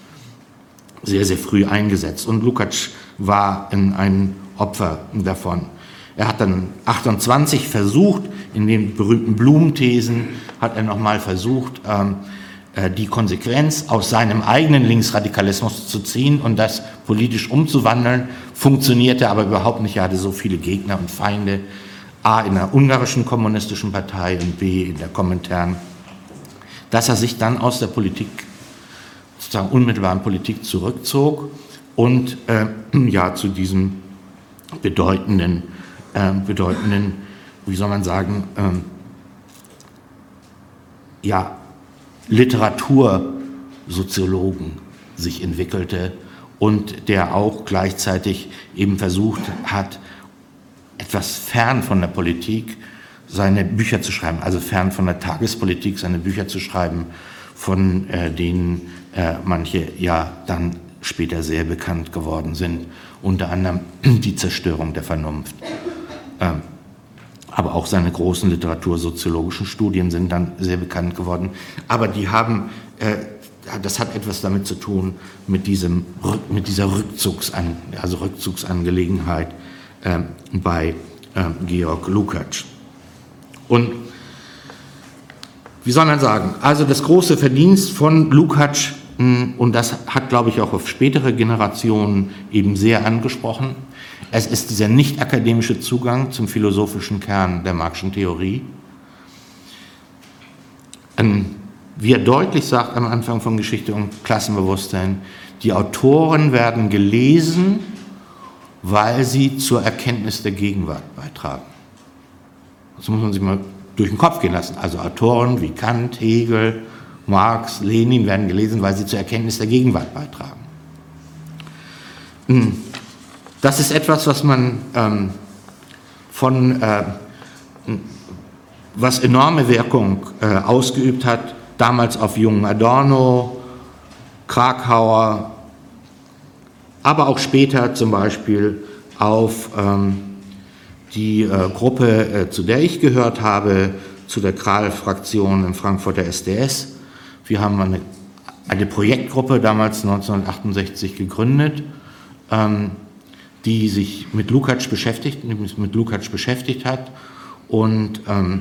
S1: früh eingesetzt. Und Lukács war ein Opfer davon. Er hat dann 28 versucht, in den berühmten Blumenthesen hat er nochmal versucht, die Konsequenz aus seinem eigenen Linksradikalismus zu ziehen und das politisch umzuwandeln, funktionierte aber überhaupt nicht. Er hatte so viele Gegner und Feinde, A in der ungarischen kommunistischen Partei und B in der Komintern, dass er sich dann aus der Politik, sozusagen unmittelbaren Politik zurückzog und zu diesem bedeutenden, wie soll man sagen, Literatursoziologen sich entwickelte und der auch gleichzeitig eben versucht hat, etwas fern von der Politik seine Bücher zu schreiben, also fern von der Tagespolitik seine Bücher zu schreiben, von denen manche ja dann später sehr bekannt geworden sind, unter anderem die Zerstörung der Vernunft. Aber auch seine großen literatursoziologischen Studien sind dann sehr bekannt geworden. Aber die haben, das hat etwas damit zu tun, mit dieser Rückzugsangelegenheit bei Georg Lukács. Und wie soll man sagen, also das große Verdienst von Lukács, und das hat, glaube ich, auch auf spätere Generationen eben sehr angesprochen, es ist dieser nicht-akademische Zugang zum philosophischen Kern der Marxischen Theorie. Wie er deutlich sagt am Anfang von Geschichte und Klassenbewusstsein, die Autoren werden gelesen, weil sie zur Erkenntnis der Gegenwart beitragen. Das muss man sich mal durch den Kopf gehen lassen. Also Autoren wie Kant, Hegel, Marx, Lenin werden gelesen, weil sie zur Erkenntnis der Gegenwart beitragen. Das ist etwas, was man was enorme Wirkung ausgeübt hat, damals auf jungen Adorno, Krakauer, aber auch später zum Beispiel auf die Gruppe, zu der ich gehört habe, zu der Kral-Fraktion im Frankfurter SDS. Wir haben eine Projektgruppe damals 1968 gegründet, die sich mit Lukács beschäftigt hat. Und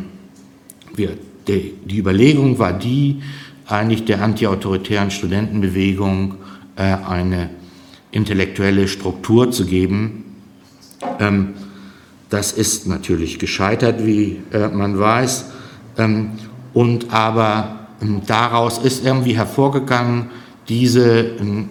S1: die Überlegung war die, eigentlich der antiautoritären Studentenbewegung eine intellektuelle Struktur zu geben. Das ist natürlich gescheitert, wie man weiß. Und aber daraus ist irgendwie hervorgegangen, diese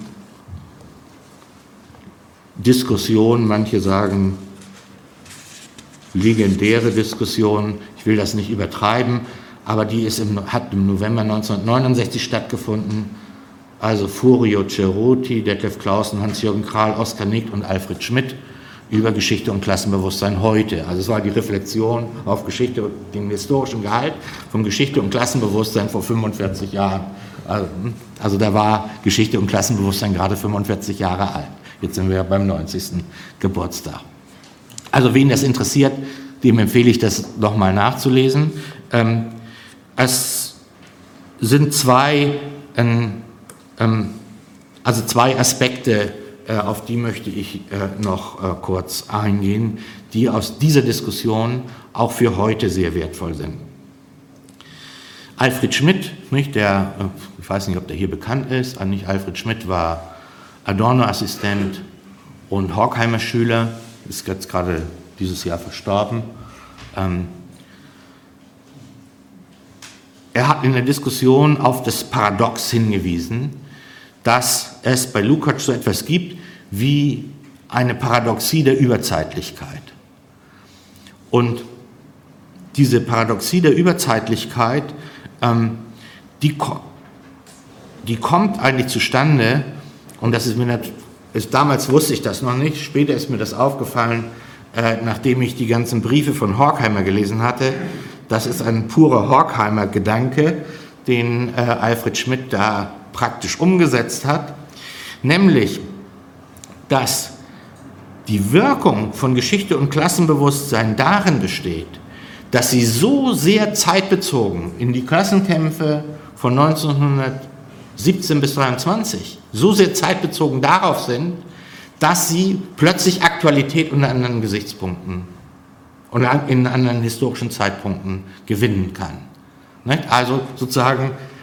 S1: Diskussion, manche sagen legendäre Diskussion, ich will das nicht übertreiben, aber die hat im November 1969 stattgefunden. Also Furio Ceruti, Detlef Clausen, Hans-Jürgen Krahl, Oskar Nickt und Alfred Schmidt über Geschichte und Klassenbewusstsein heute. Also es war die Reflexion auf Geschichte und den historischen Gehalt von Geschichte und Klassenbewusstsein vor 45 Jahren. Also da war Geschichte und Klassenbewusstsein gerade 45 Jahre alt. Jetzt sind wir beim 90. Geburtstag. Also wen das interessiert, dem empfehle ich das nochmal nachzulesen. Es sind zwei Aspekte, auf die möchte ich noch kurz eingehen, die aus dieser Diskussion auch für heute sehr wertvoll sind. Alfred Schmidt, nicht, ich weiß nicht, ob der hier bekannt ist, Alfred Schmidt war Adorno-Assistent und Horkheimer Schüler, ist jetzt gerade dieses Jahr verstorben. Er hat in der Diskussion auf das Paradox hingewiesen, dass es bei Lukács so etwas gibt wie eine Paradoxie der Überzeitlichkeit. Und diese Paradoxie der Überzeitlichkeit, die kommt eigentlich zustande, und das damals wusste ich das noch nicht, später ist mir das aufgefallen, nachdem ich die ganzen Briefe von Horkheimer gelesen hatte. Das ist ein purer Horkheimer-Gedanke, den Alfred Schmidt da praktisch umgesetzt hat, nämlich, dass die Wirkung von Geschichte und Klassenbewusstsein darin besteht, dass sie so sehr zeitbezogen in die Klassenkämpfe von 1917 bis 1923 so sehr zeitbezogen darauf sind, dass sie plötzlich Aktualität unter anderen Gesichtspunkten und in anderen historischen Zeitpunkten gewinnen kann. Also sozusagen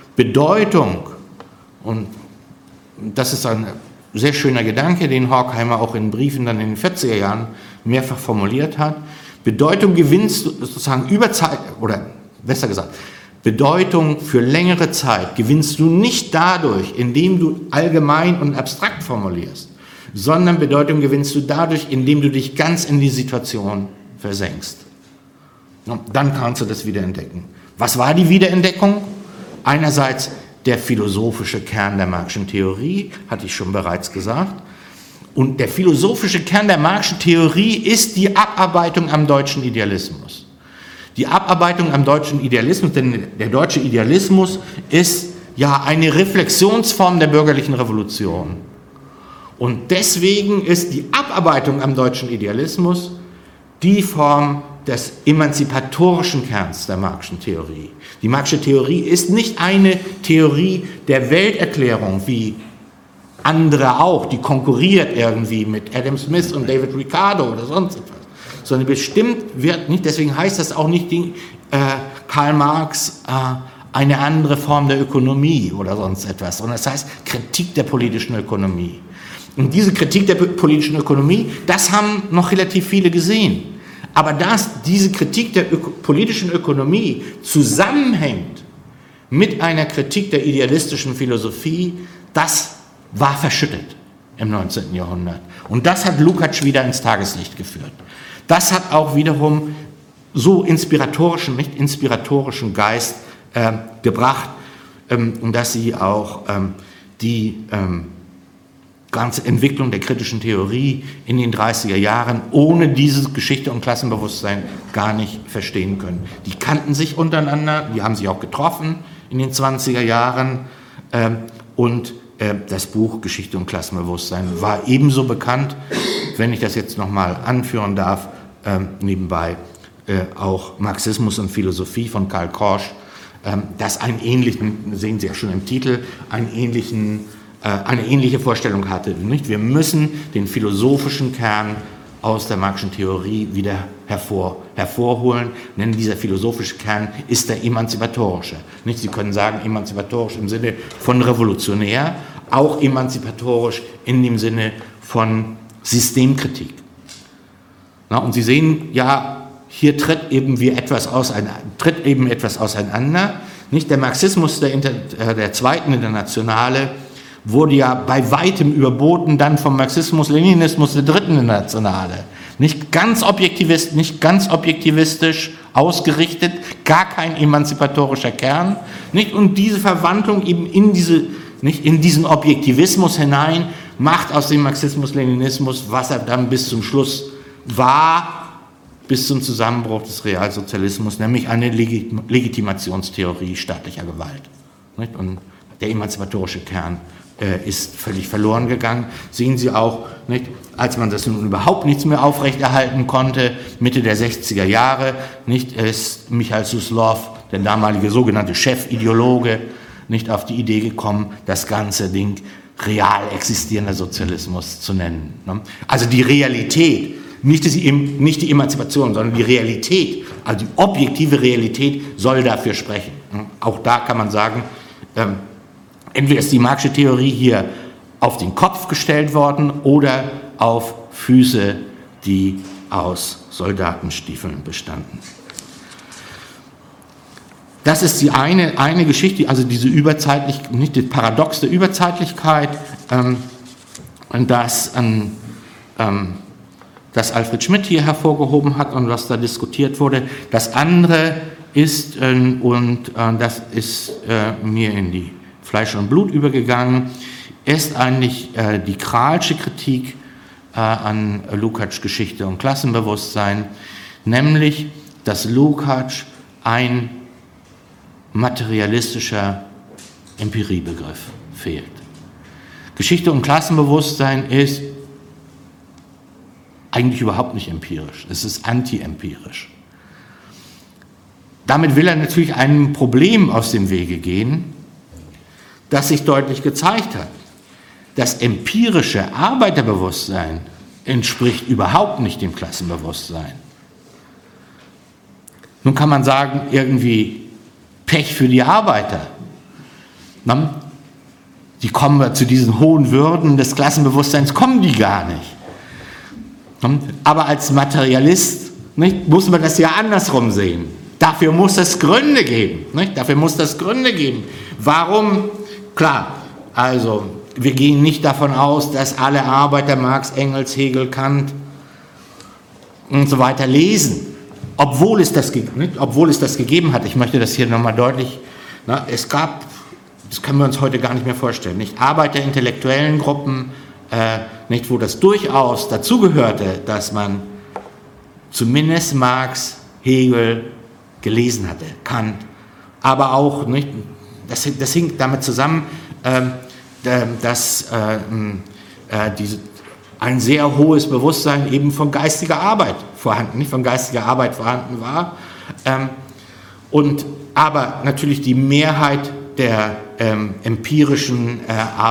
S1: Bedeutung, und das ist ein sehr schöner Gedanke, den Horkheimer auch in Briefen dann in den 40er Jahren mehrfach formuliert hat, Bedeutung gewinnst du sozusagen über Zeit, oder besser gesagt, Bedeutung für längere Zeit gewinnst du nicht dadurch, indem du allgemein und abstrakt formulierst, sondern Bedeutung gewinnst du dadurch, indem du dich ganz in die Situation versenkst. Und dann kannst du das wiederentdecken. Was war die Wiederentdeckung? Einerseits der philosophische Kern der Marxischen Theorie, hatte ich schon bereits gesagt. Und der philosophische Kern der Marxischen Theorie ist die Abarbeitung am deutschen Idealismus. Die Abarbeitung am deutschen Idealismus, denn der deutsche Idealismus ist ja eine Reflexionsform der bürgerlichen Revolution. Und deswegen ist die Abarbeitung am deutschen Idealismus die Form des emanzipatorischen Kerns der Marxischen Theorie. Die Marxische Theorie ist nicht eine Theorie der Welterklärung, wie andere auch, die konkurriert irgendwie mit Adam Smith und David Ricardo oder sonst etwas, sondern bestimmt wird nicht, deswegen heißt das auch nicht Karl Marx eine andere Form der Ökonomie oder sonst etwas, sondern das heißt Kritik der politischen Ökonomie. Und diese Kritik der politischen Ökonomie, das haben noch relativ viele gesehen. Aber dass diese Kritik der politischen Ökonomie zusammenhängt mit einer Kritik der idealistischen Philosophie, das war verschüttet im 19. Jahrhundert. Und das hat Lukács wieder ins Tageslicht geführt. Das hat auch wiederum so inspiratorischen, nicht inspiratorischen Geist gebracht, dass sie auch die ganze Entwicklung der kritischen Theorie in den 30er Jahren ohne dieses Geschichte und Klassenbewusstsein gar nicht verstehen können. Die kannten sich untereinander, die haben sich auch getroffen in den 20er Jahren und das Buch Geschichte und Klassenbewusstsein war ebenso bekannt, wenn ich das jetzt nochmal anführen darf, nebenbei auch Marxismus und Philosophie von Karl Korsch, das einen ähnlichen, sehen Sie ja schon im Titel, eine ähnliche Vorstellung hatte. Nicht? Wir müssen den philosophischen Kern aus der Marxischen Theorie wieder hervorholen, denn dieser philosophische Kern ist der emanzipatorische. Nicht? Sie können sagen, emanzipatorisch im Sinne von revolutionär, auch emanzipatorisch in dem Sinne von Systemkritik. Na, und Sie sehen, ja, hier tritt eben etwas auseinander. Nicht? Der Marxismus der Zweiten Internationale wurde ja bei weitem überboten dann vom Marxismus-Leninismus der Dritten Internationale. Nicht ganz objektivistisch ausgerichtet, gar kein emanzipatorischer Kern. Nicht? Und diese Verwandlung eben in diesen Objektivismus hinein macht aus dem Marxismus-Leninismus, was er dann bis zum Schluss war, bis zum Zusammenbruch des Realsozialismus, nämlich eine Legitimationstheorie staatlicher Gewalt. Nicht? Und der emanzipatorische Kern ist völlig verloren gegangen. Sehen Sie auch, nicht, als man das nun überhaupt nichts mehr aufrechterhalten konnte, Mitte der 60er Jahre, nicht, ist Michael Suslov, der damalige sogenannte Chefideologe, nicht auf die Idee gekommen, das ganze Ding real existierender Sozialismus zu nennen. Also die Realität, nicht die Emanzipation, sondern die Realität, also die objektive Realität soll dafür sprechen. Auch da kann man sagen, entweder ist die Marxische Theorie hier auf den Kopf gestellt worden oder auf Füße, die aus Soldatenstiefeln bestanden. Das ist die eine Geschichte, also diese nicht das Paradox der Überzeitlichkeit, das Alfred Schmidt hier hervorgehoben hat und was da diskutiert wurde. Das andere ist, das ist mir in die Fleisch und Blut übergegangen, ist eigentlich die Kralsche Kritik an Lukács Geschichte und Klassenbewusstsein, nämlich, dass Lukács ein materialistischer Empiriebegriff fehlt. Geschichte und Klassenbewusstsein ist eigentlich überhaupt nicht empirisch, es ist antiempirisch. Damit will er natürlich einem Problem aus dem Wege gehen, das sich deutlich gezeigt hat. Das empirische Arbeiterbewusstsein entspricht überhaupt nicht dem Klassenbewusstsein. Nun kann man sagen, irgendwie Pech für die Arbeiter. Die kommen zu diesen hohen Würden des Klassenbewusstseins, kommen die gar nicht. Aber als Materialist, nicht, muss man das ja andersrum sehen. Dafür muss es Gründe geben. Nicht? Dafür muss es Gründe geben. Warum? Klar, also wir gehen nicht davon aus, dass alle Arbeiter Marx, Engels, Hegel, Kant und so weiter lesen. Obwohl es das gegeben hat. Ich möchte das hier nochmal deutlich, es gab, das können wir uns heute gar nicht mehr vorstellen, nicht Arbeiterintellektuellen Gruppen, nicht, wo das durchaus dazugehörte, dass man zumindest Marx, Hegel gelesen hatte, Kant, aber auch, nicht, das hing damit zusammen, dass ein sehr hohes Bewusstsein eben von geistiger Arbeit vorhanden war. Aber natürlich die Mehrheit der empirischen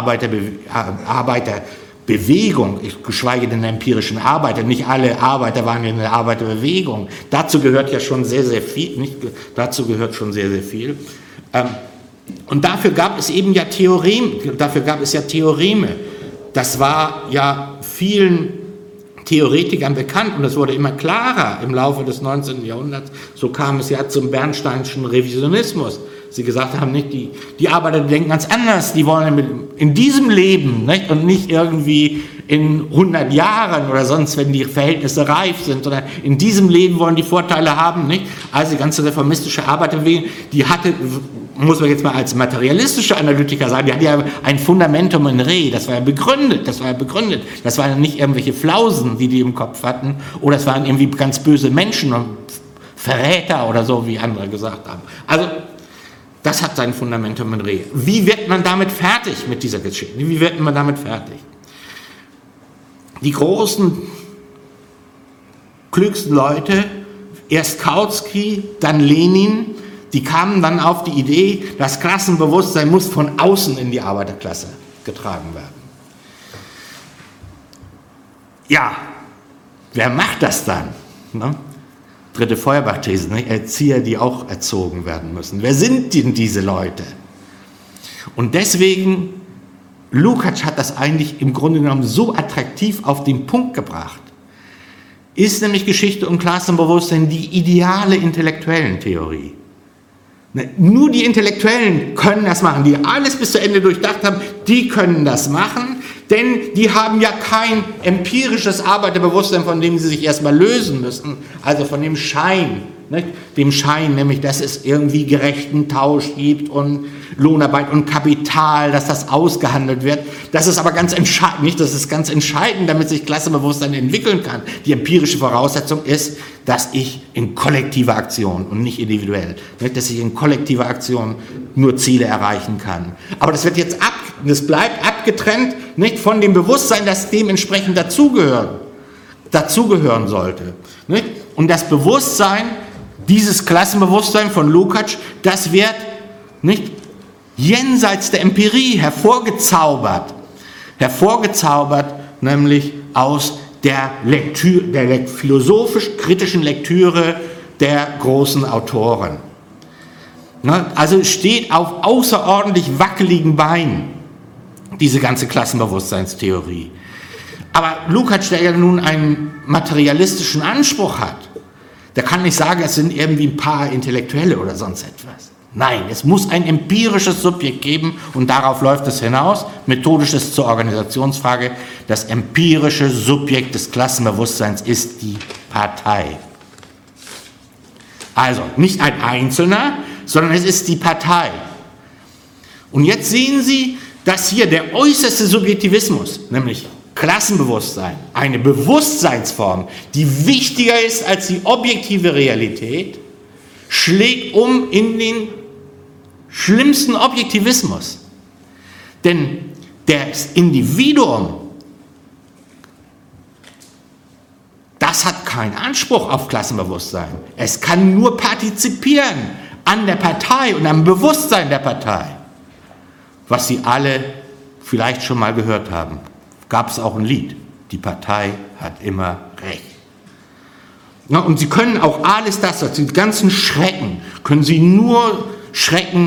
S1: Arbeiterbewegung, geschweige denn der empirischen Arbeiter, nicht alle Arbeiter waren in der Arbeiterbewegung, dazu gehört ja schon sehr, sehr viel, und dafür gab es eben ja Theoreme, das war ja vielen Theoretikern bekannt und das wurde immer klarer im Laufe des 19. Jahrhunderts. So kam es ja zum Bernsteinschen Revisionismus. Sie gesagt haben, nicht, die Arbeiter denken ganz anders, die wollen in diesem Leben, nicht, und nicht irgendwie in 100 Jahren oder sonst, wenn die Verhältnisse reif sind, sondern in diesem Leben wollen die Vorteile haben. Nicht? Also die ganze reformistische Arbeiterbewegung, die hatte, muss man jetzt mal als materialistische Analytiker sagen, die hatte ja ein Fundamentum in Re, das war ja begründet, das waren nicht irgendwelche Flausen, die im Kopf hatten, oder es waren irgendwie ganz böse Menschen und Verräter oder so, wie andere gesagt haben. Also das hat sein Fundamentum in Re. Wie wird man damit fertig mit dieser Geschichte? Wie wird man damit fertig? Die großen, klügsten Leute, erst Kautsky, dann Lenin, die kamen dann auf die Idee, das Klassenbewusstsein muss von außen in die Arbeiterklasse getragen werden. Ja, wer macht das dann? Ne? Dritte Feuerbach-These, ne? Erzieher, die auch erzogen werden müssen. Wer sind denn diese Leute? Und deswegen, Lukács hat das eigentlich im Grunde genommen so attraktiv auf den Punkt gebracht, ist nämlich Geschichte und Klassenbewusstsein die ideale Intellektuellentheorie. Nur die Intellektuellen können das machen, die alles bis zu Ende durchdacht haben, die können das machen, denn die haben ja kein empirisches Arbeiterbewusstsein, von dem sie sich erstmal lösen müssen, also von dem Schein, nicht? Dem Schein, nämlich, dass es irgendwie gerechten Tausch gibt und Lohnarbeit und Kapital, dass das ausgehandelt wird. Das ist aber ganz entscheidend, nicht? Das ist ganz entscheidend, damit sich Klassenbewusstsein entwickeln kann. Die empirische Voraussetzung ist, dass ich in kollektiver Aktion und nicht individuell, nicht? Dass ich in kollektiver Aktion nur Ziele erreichen kann. Aber das bleibt abgetrennt, nicht von dem Bewusstsein, das dementsprechend dazugehören sollte. Nicht? Und das Bewusstsein, dieses Klassenbewusstsein von Lukács, das wird nicht jenseits der Empirie hervorgezaubert, nämlich aus der philosophisch-kritischen Lektüre der großen Autoren. Also steht auf außerordentlich wackeligen Beinen, diese ganze Klassenbewusstseinstheorie. Aber Lukács, der ja nun einen materialistischen Anspruch hat, der kann nicht sagen, es sind irgendwie ein paar Intellektuelle oder sonst etwas. Nein, es muss ein empirisches Subjekt geben und darauf läuft es hinaus. Methodisch ist zur Organisationsfrage, das empirische Subjekt des Klassenbewusstseins ist die Partei. Also nicht ein Einzelner, sondern es ist die Partei. Und jetzt sehen Sie, dass hier der äußerste Subjektivismus, nämlich Klassenbewusstsein, eine Bewusstseinsform, die wichtiger ist als die objektive Realität, schlägt um in den schlimmsten Objektivismus. Denn das Individuum, das hat keinen Anspruch auf Klassenbewusstsein. Es kann nur partizipieren an der Partei und am Bewusstsein der Partei, was Sie alle vielleicht schon mal gehört haben. Gab es auch ein Lied, die Partei hat immer recht. Ja, und Sie können auch alles das, die ganzen Schrecken, können Sie nur Schrecken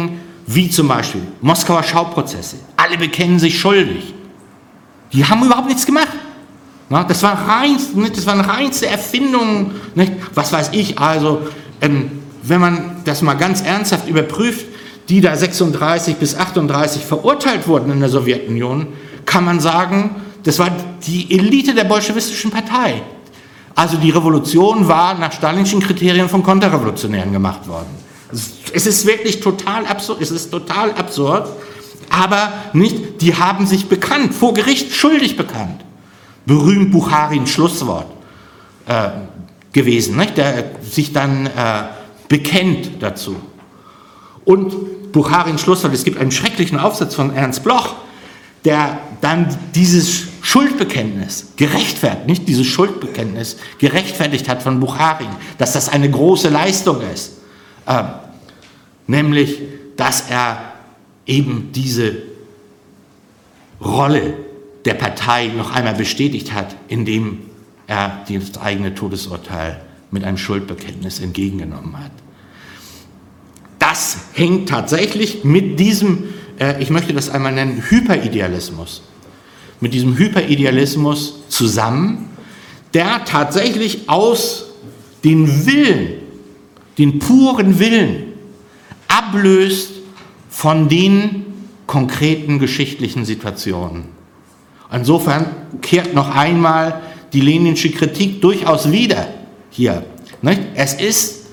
S1: wie zum Beispiel Moskauer Schauprozesse. Alle bekennen sich schuldig. Die haben überhaupt nichts gemacht. Das waren reinste Erfindungen. Was weiß ich, also wenn man das mal ganz ernsthaft überprüft, die da 36 bis 38 verurteilt wurden in der Sowjetunion, kann man sagen, das war die Elite der bolschewistischen Partei. Also die Revolution war nach stalinschen Kriterien von Konterrevolutionären gemacht worden. Es ist wirklich total absurd, aber nicht, die haben sich bekannt, vor Gericht schuldig bekannt. Berühmt Bucharins Schlusswort gewesen, nicht? Der sich dann bekennt dazu. Und Bucharins Schlusswort, es gibt einen schrecklichen Aufsatz von Ernst Bloch, der dann dieses Schuldbekenntnis gerechtfertigt, nicht dieses Schuldbekenntnis gerechtfertigt hat von Bucharin, dass das eine große Leistung ist. Nämlich, dass er eben diese Rolle der Partei noch einmal bestätigt hat, indem er das eigene Todesurteil mit einem Schuldbekenntnis entgegengenommen hat. Das hängt tatsächlich mit diesem, ich möchte das einmal nennen, Hyperidealismus, mit diesem Hyperidealismus zusammen, der tatsächlich aus den Willen, den puren Willen, ablöst von den konkreten geschichtlichen Situationen. Insofern kehrt noch einmal die leninsche Kritik durchaus wieder hier. Es ist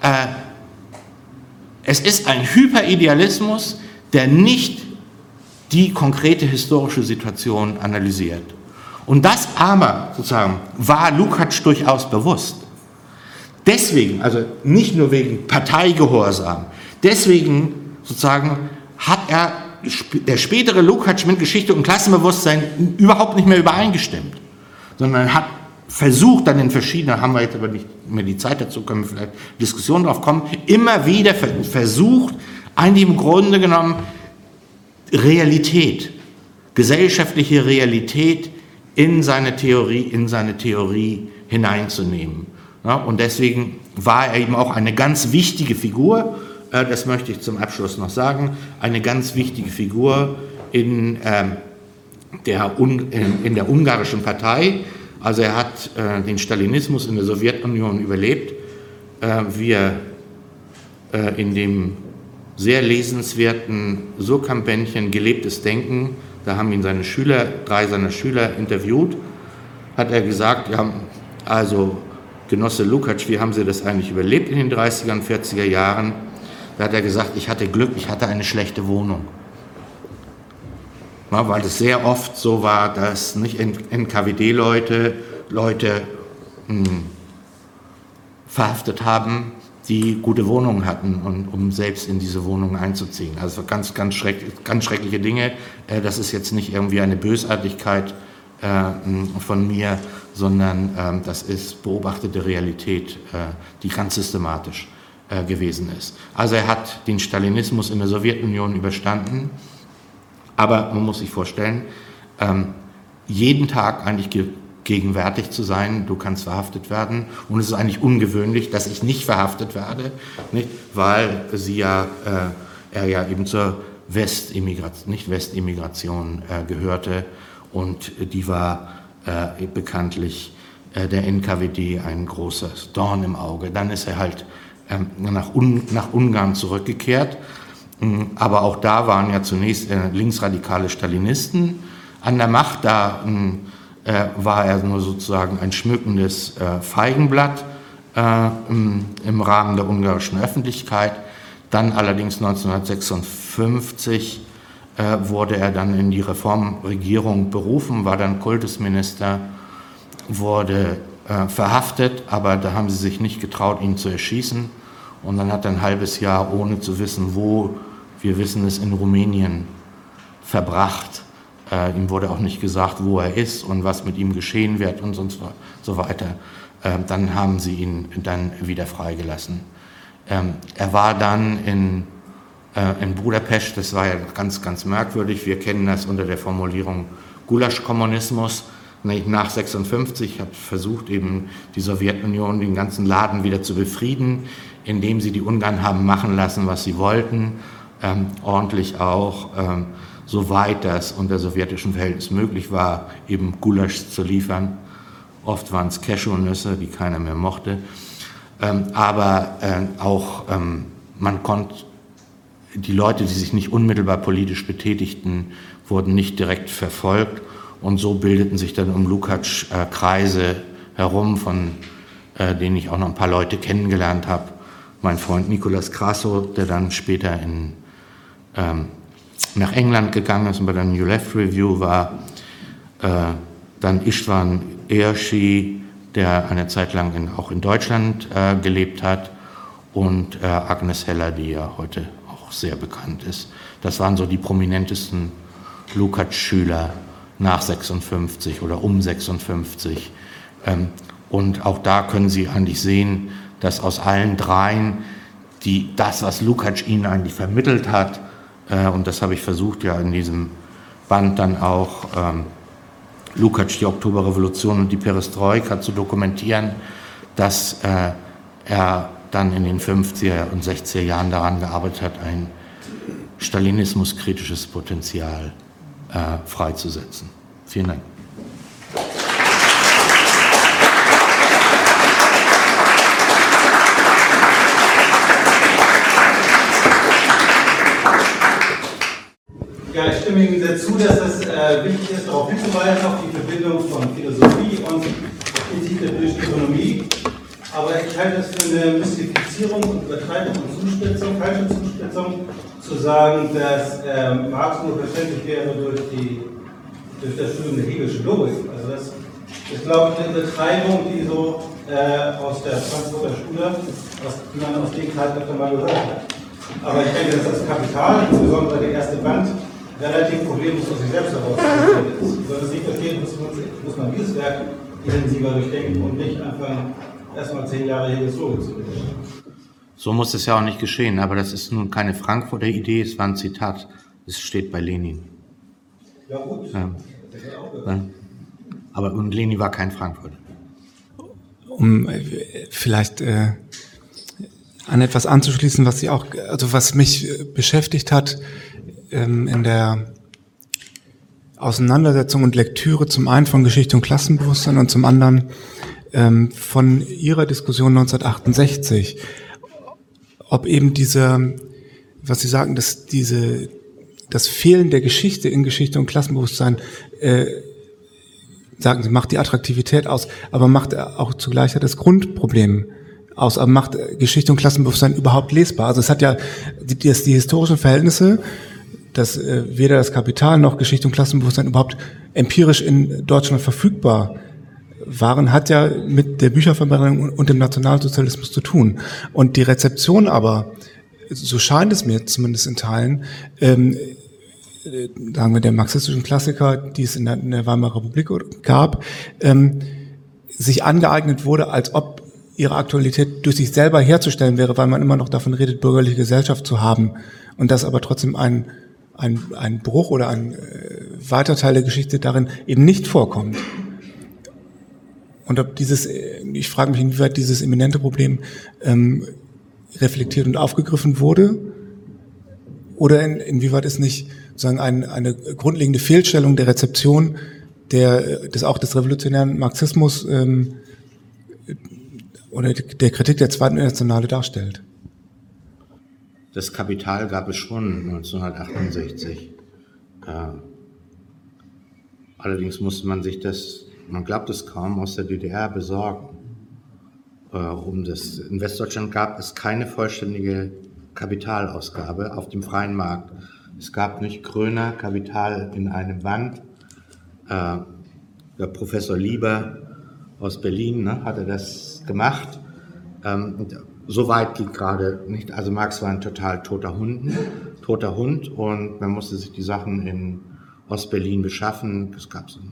S1: ein Hyperidealismus, der nicht die konkrete historische Situation analysiert. Und das aber sozusagen war Lukács durchaus bewusst. Deswegen, also nicht nur wegen Parteigehorsam, deswegen sozusagen hat der spätere Lukács mit Geschichte und Klassenbewusstsein überhaupt nicht mehr übereingestimmt, sondern hat versucht, dann in verschiedenen, haben wir jetzt aber nicht mehr die Zeit dazu, können wir vielleicht Diskussionen drauf kommen, immer wieder versucht, eigentlich im Grunde genommen Realität, gesellschaftliche Realität in seine Theorie hineinzunehmen. Ja, und deswegen war er eben auch eine ganz wichtige Figur, das möchte ich zum Abschluss noch sagen, eine ganz wichtige Figur in der ungarischen Partei. Also er hat den Stalinismus in der Sowjetunion überlebt, wie er in dem sehr lesenswerten Surkamp-Bändchen Gelebtes Denken, da haben ihn drei seiner Schüler interviewt, hat er gesagt, ja, also Genosse Lukács, wie haben Sie das eigentlich überlebt in den 30er und 40er Jahren? Da hat er gesagt, ich hatte Glück, ich hatte eine schlechte Wohnung. Ja, weil es sehr oft so war, dass nicht NKWD-Leute verhaftet haben, die gute Wohnungen hatten, um selbst in diese Wohnungen einzuziehen. Also ganz schreckliche Dinge. Das ist jetzt nicht irgendwie eine Bösartigkeit von mir, sondern das ist beobachtete Realität, die ganz systematisch gewesen ist. Also er hat den Stalinismus in der Sowjetunion überstanden, aber man muss sich vorstellen, jeden Tag eigentlich gegenwärtig zu sein, du kannst verhaftet werden und es ist eigentlich ungewöhnlich, dass ich nicht verhaftet werde, nicht? Weil er ja eben zur Westemigration gehörte und die war bekanntlich der NKWD ein großes Dorn im Auge. Dann ist er halt nach Ungarn zurückgekehrt, aber auch da waren ja zunächst linksradikale Stalinisten an der Macht, da war er nur sozusagen ein schmückendes Feigenblatt im Rahmen der ungarischen Öffentlichkeit. Dann allerdings 1956 wurde er dann in die Reformregierung berufen, war dann Kultusminister, wurde verhaftet, aber da haben sie sich nicht getraut, ihn zu erschießen. Und dann hat er ein halbes Jahr, ohne zu wissen, wo, wir wissen es, in Rumänien verbracht. Ihm wurde auch nicht gesagt, wo er ist und was mit ihm geschehen wird und so weiter. Dann haben sie ihn dann wieder freigelassen. Er war dann in Budapest, das war ja ganz, ganz merkwürdig. Wir kennen das unter der Formulierung Gulasch-Kommunismus. Nach 1956 hat versucht eben die Sowjetunion den ganzen Laden wieder zu befrieden, indem sie die Ungarn haben machen lassen, was sie wollten. ordentlich auch, soweit das unter sowjetischen Verhältnissen möglich war, eben Gulasch zu liefern. Oft waren es Cashewnüsse, die keiner mehr mochte. Aber auch man konnte, die Leute, die sich nicht unmittelbar politisch betätigten, wurden nicht direkt verfolgt. Und so bildeten sich dann um Lukács Kreise herum, von denen ich auch noch ein paar Leute kennengelernt habe. Mein Freund Nicolas Crasso, der dann später nach England gegangen ist und bei der New Left Review war. Dann Istvan Ersi, der eine Zeit lang auch in Deutschland gelebt hat. Und Agnes Heller, die ja heute auch sehr bekannt ist. Das waren so die prominentesten Lukács-Schüler nach 56 oder um 56. Und auch da können Sie eigentlich sehen, dass aus allen dreien das, was Lukács ihnen eigentlich vermittelt hat, und das habe ich versucht ja in diesem Band dann auch, Lukács, die Oktoberrevolution und die Perestroika zu dokumentieren, dass er dann in den 50er und 60er Jahren daran gearbeitet hat, ein stalinismuskritisches Potenzial freizusetzen. Vielen Dank.
S2: Ja, ich stimme Ihnen sehr zu, dass es wichtig ist, darauf hinzuweisen, auf die Verbindung von Philosophie und Kritik der politischen Ökonomie. Aber ich halte es für eine Mystifizierung und Übertreibung und Zuspitzung, falsche Zuspitzung, zu sagen, dass Marx nur verständlich wäre durch das Studium der Hegelischen Logik. Also das ist, glaube ich, eine Übertreibung, die so aus der Frankfurter Schule, die man aus dem Zeit öfter mal gehört hat. Aber ich denke, dass das Kapital, insbesondere der erste Band, relativ problemlos aus sich selbst herausgestellt ist. Wenn man es nicht versteht, muss man dieses Werk intensiver durchdenken und nicht anfangen, erstmal 10 Jahre Hegel-Logik zu bedenken.
S1: So muss es ja auch nicht geschehen, aber das ist nun keine Frankfurter Idee, es war ein Zitat, es steht bei Lenin.
S2: Ja gut,
S1: aber und Lenin war kein Frankfurter.
S3: Um vielleicht an etwas anzuschließen, was mich beschäftigt hat in der Auseinandersetzung und Lektüre, zum einen von Geschichte und Klassenbewusstsein und zum anderen von Ihrer Diskussion 1968, ob eben was Sie sagen, dass das Fehlen der Geschichte in Geschichte und Klassenbewusstsein, sagen Sie, macht die Attraktivität aus, aber macht auch zugleich das Grundproblem aus, aber macht Geschichte und Klassenbewusstsein überhaupt lesbar. Also es hat ja die historischen Verhältnisse, dass weder das Kapital noch Geschichte und Klassenbewusstsein überhaupt empirisch in Deutschland verfügbar waren, hat ja mit der Bücherverbrennung und dem Nationalsozialismus zu tun. Und die Rezeption aber, so scheint es mir zumindest in Teilen, sagen wir der marxistischen Klassiker, die es in der Weimarer Republik gab, sich angeeignet wurde, als ob ihre Aktualität durch sich selber herzustellen wäre, weil man immer noch davon redet, bürgerliche Gesellschaft zu haben und dass aber trotzdem ein Bruch oder ein weiter Teil der Geschichte darin eben nicht vorkommt. Und ob ich frage mich, inwieweit dieses eminente Problem reflektiert und aufgegriffen wurde oder inwieweit es nicht sozusagen eine grundlegende Fehlstellung der Rezeption des revolutionären Marxismus oder der Kritik der Zweiten Internationale darstellt.
S1: Das Kapital gab es schon 1968. Allerdings musste man sich man glaubt es kaum, aus der DDR besorgen. In Westdeutschland gab es keine vollständige Kapitalausgabe auf dem freien Markt. Es gab nicht Kröner, Kapital in einem Band. Der Professor Lieber aus Berlin hatte das gemacht. So weit geht gerade nicht. Also Marx war ein total toter Hund und man musste sich die Sachen in Ostberlin beschaffen. Es gab so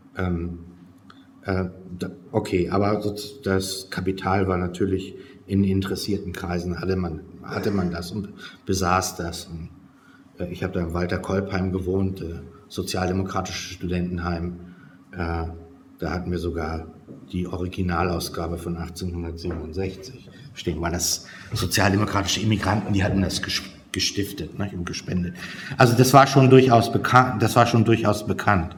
S1: okay, aber das Kapital war natürlich in interessierten Kreisen, hatte man das und besaß das. Und ich habe da in Walter Kolbheim gewohnt, sozialdemokratisches Studentenheim. Da hatten wir sogar die Originalausgabe von 1867 stehen, weil das sozialdemokratische Immigranten, die hatten das gestiftet, nicht, und gespendet. Also das war schon durchaus bekannt.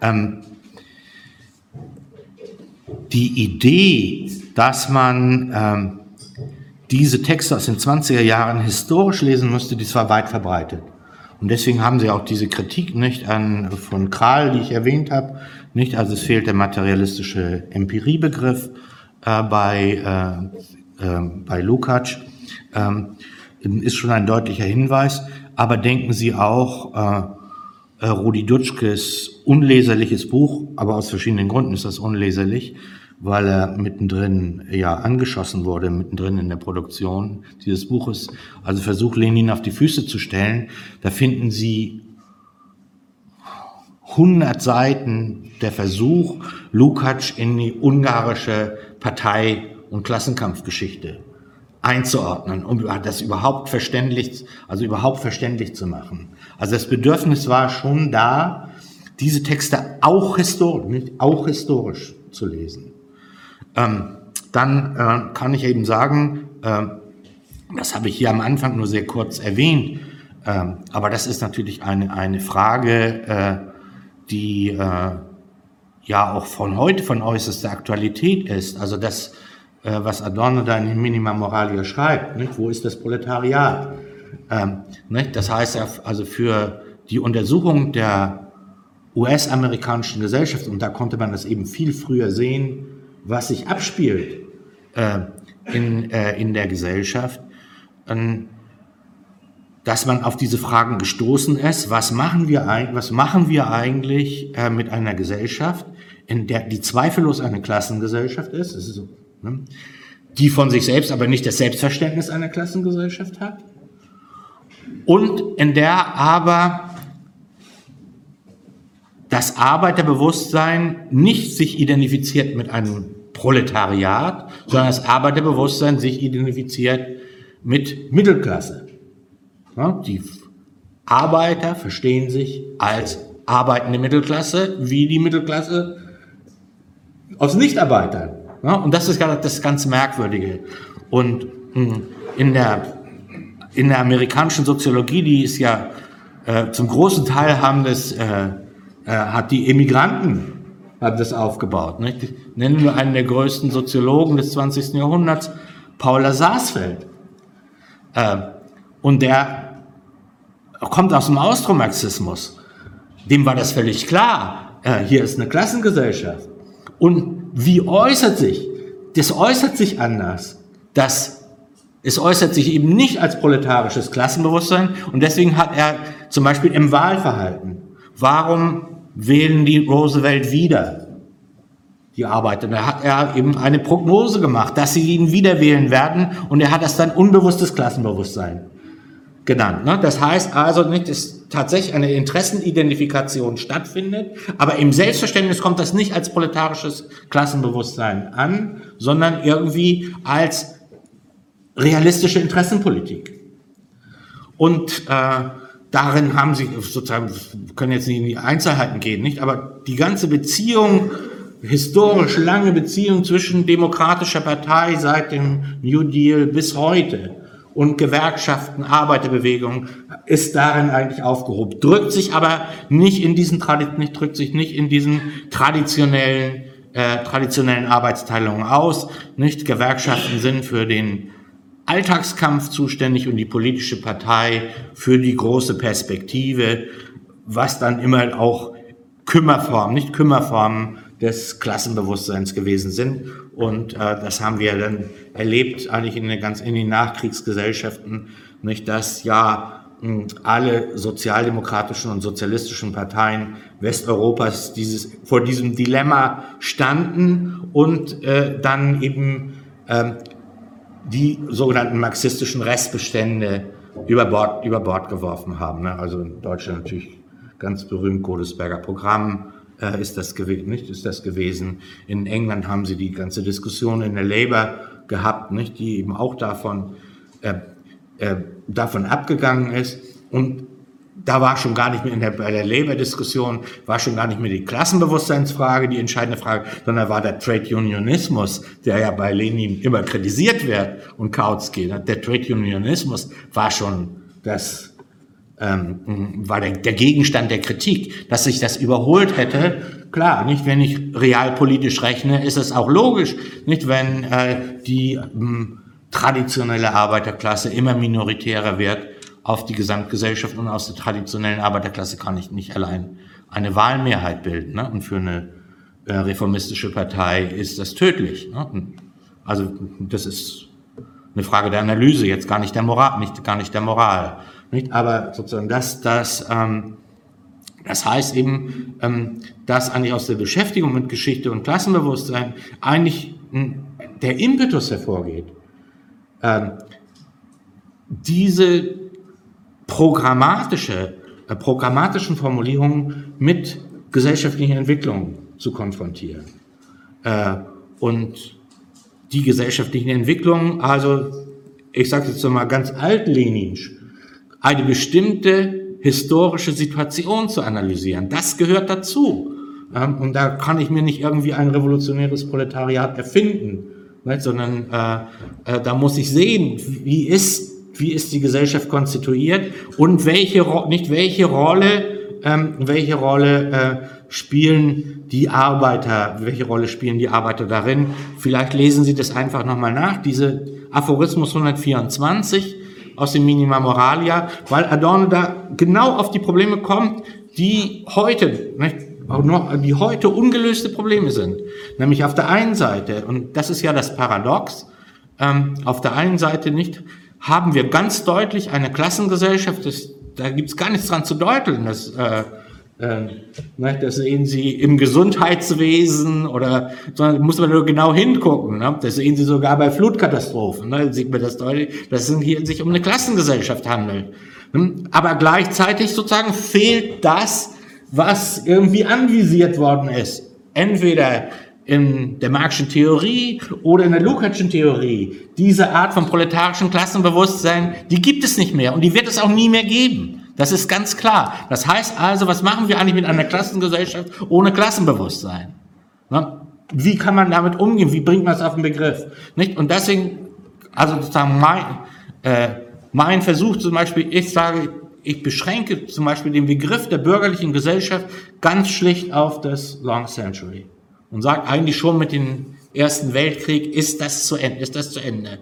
S1: Die Idee, dass man diese Texte aus den 20er Jahren historisch lesen müsste, die war weit verbreitet. Und deswegen haben sie auch diese Kritik nicht von Krahl, die ich erwähnt habe, nicht, also es fehlt der materialistische Empiriebegriff bei Lukács, ist schon ein deutlicher Hinweis. Aber denken Sie auch, Rudi Dutschkes unleserliches Buch, aber aus verschiedenen Gründen ist das unleserlich, weil er mittendrin angeschossen wurde, mittendrin in der Produktion dieses Buches. Also Versuch, Lenin auf die Füße zu stellen. Da finden Sie 100 Seiten der Versuch, Lukács in die ungarische Partei- und Klassenkampfgeschichte einzuordnen, um das überhaupt verständlich zu machen. Also das Bedürfnis war schon da, diese Texte auch historisch zu lesen. Dann kann ich eben sagen, das habe ich hier am Anfang nur sehr kurz erwähnt, aber das ist natürlich eine Frage, die ja auch von heute von äußerster Aktualität ist. Also das, was Adorno da in Minima Moralia schreibt, nicht? Wo ist das Proletariat? Nicht? Das heißt also für die Untersuchung der US-amerikanischen Gesellschaft, und da konnte man das eben viel früher sehen, was sich abspielt in der Gesellschaft, dass man auf diese Fragen gestoßen ist, was machen wir eigentlich mit einer Gesellschaft, in der die zweifellos eine Klassengesellschaft ist, das ist so, ne, die von sich selbst aber nicht das Selbstverständnis einer Klassengesellschaft hat, und in der aber das Arbeiterbewusstsein nicht sich identifiziert mit einem Proletariat, sondern das Arbeiterbewusstsein sich identifiziert mit Mittelklasse. Ja, die Arbeiter verstehen sich als arbeitende Mittelklasse, wie die Mittelklasse aus Nichtarbeitern. Ja, und das ist das ganz Merkwürdige. Und in der amerikanischen Soziologie, die ist ja zum großen Teil hat die Emigranten das aufgebaut. Nicht? Ich nenne nur einen der größten Soziologen des 20. Jahrhunderts, Paula Sarsfeld. Und der kommt aus dem Austromarxismus. Dem war das völlig klar. Hier ist eine Klassengesellschaft. Und wie äußert sich? Das äußert sich anders. Es äußert sich eben nicht als proletarisches Klassenbewusstsein. Und deswegen hat er zum Beispiel im Wahlverhalten, warum wählen die Roosevelt wieder, die Arbeiter? Da hat er eben eine Prognose gemacht, dass sie ihn wieder wählen werden, und er hat das dann unbewusstes Klassenbewusstsein genannt. Ne? Das heißt also nicht, dass tatsächlich eine Interessenidentifikation stattfindet, aber im Selbstverständnis kommt das nicht als proletarisches Klassenbewusstsein an, sondern irgendwie als realistische Interessenpolitik. Und darin haben sie sozusagen, wir können jetzt nicht in die Einzelheiten gehen, nicht, aber die ganze Beziehung, historisch lange Beziehung zwischen demokratischer Partei seit dem New Deal bis heute und Gewerkschaften, Arbeiterbewegungen ist darin eigentlich aufgehoben, drückt sich aber nicht in diesen traditionellen Arbeitsteilungen aus, nicht? Gewerkschaften sind für den Alltagskampf zuständig und die politische Partei für die große Perspektive, was dann immer auch Kümmerformen des Klassenbewusstseins gewesen sind. Und das haben wir dann erlebt, eigentlich in den Nachkriegsgesellschaften, nicht, dass ja alle sozialdemokratischen und sozialistischen Parteien Westeuropas vor diesem Dilemma standen und dann eben die sogenannten marxistischen Restbestände über Bord geworfen haben. Ne? Also in Deutschland natürlich ganz berühmt Godesberger Programm ist das gewesen. In England haben sie die ganze Diskussion in der Labour gehabt, nicht? Die eben auch davon abgegangen ist. Und da war schon gar nicht mehr bei der Labour-Diskussion, war schon gar nicht mehr die Klassenbewusstseinsfrage die entscheidende Frage, sondern war der Trade Unionismus, der ja bei Lenin immer kritisiert wird, und Kautsky. Der Trade Unionismus war schon war der Gegenstand der Kritik, dass sich das überholt hätte. Klar, nicht, wenn ich realpolitisch rechne, ist es auch logisch, nicht, wenn die traditionelle Arbeiterklasse immer minoritärer wird auf die Gesamtgesellschaft, und aus der traditionellen Arbeiterklasse kann ich nicht allein eine Wahlmehrheit bilden, ne? Und für eine reformistische Partei ist das tödlich, ne? Also das ist eine Frage der Analyse, jetzt gar nicht der Moral, nicht? Aber sozusagen das heißt eben, dass eigentlich aus der Beschäftigung mit Geschichte und Klassenbewusstsein eigentlich der Impetus hervorgeht, diese programmatischen Formulierungen mit gesellschaftlichen Entwicklungen zu konfrontieren. Und die gesellschaftlichen Entwicklungen, also ich sage jetzt mal ganz altleninsch, eine bestimmte historische Situation zu analysieren. Das gehört dazu. Und da kann ich mir nicht irgendwie ein revolutionäres Proletariat erfinden, nicht? Sondern da muss ich sehen, wie ist die Gesellschaft konstituiert und welche Rolle spielen die Arbeiter darin. Vielleicht lesen Sie das einfach nochmal nach, diese Aphorismus 124 aus dem Minima Moralia, weil Adorno da genau auf die Probleme kommt, die heute ungelöste Probleme sind. Nämlich auf der einen Seite, und das ist ja das Paradox, auf der einen Seite haben wir ganz deutlich eine Klassengesellschaft, da gibt's gar nichts dran zu deuteln, das sehen Sie im Gesundheitswesen sondern muss man nur genau hingucken, ne? Das sehen Sie sogar bei Flutkatastrophen, ne? Da sieht man das deutlich, dass es hier sich um eine Klassengesellschaft handelt. Aber gleichzeitig sozusagen fehlt das, was irgendwie anvisiert worden ist. Entweder in der Marxischen Theorie oder in der Lukácschen Theorie. Diese Art von proletarischen Klassenbewusstsein, die gibt es nicht mehr und die wird es auch nie mehr geben. Das ist ganz klar. Das heißt also, was machen wir eigentlich mit einer Klassengesellschaft ohne Klassenbewusstsein? Ne? Wie kann man damit umgehen? Wie bringt man es auf den Begriff? Nicht? Und deswegen, also sozusagen mein Versuch zum Beispiel, ich beschränke zum Beispiel den Begriff der bürgerlichen Gesellschaft ganz schlicht auf das Long Century und sage eigentlich schon mit dem Ersten Weltkrieg ist das zu Ende.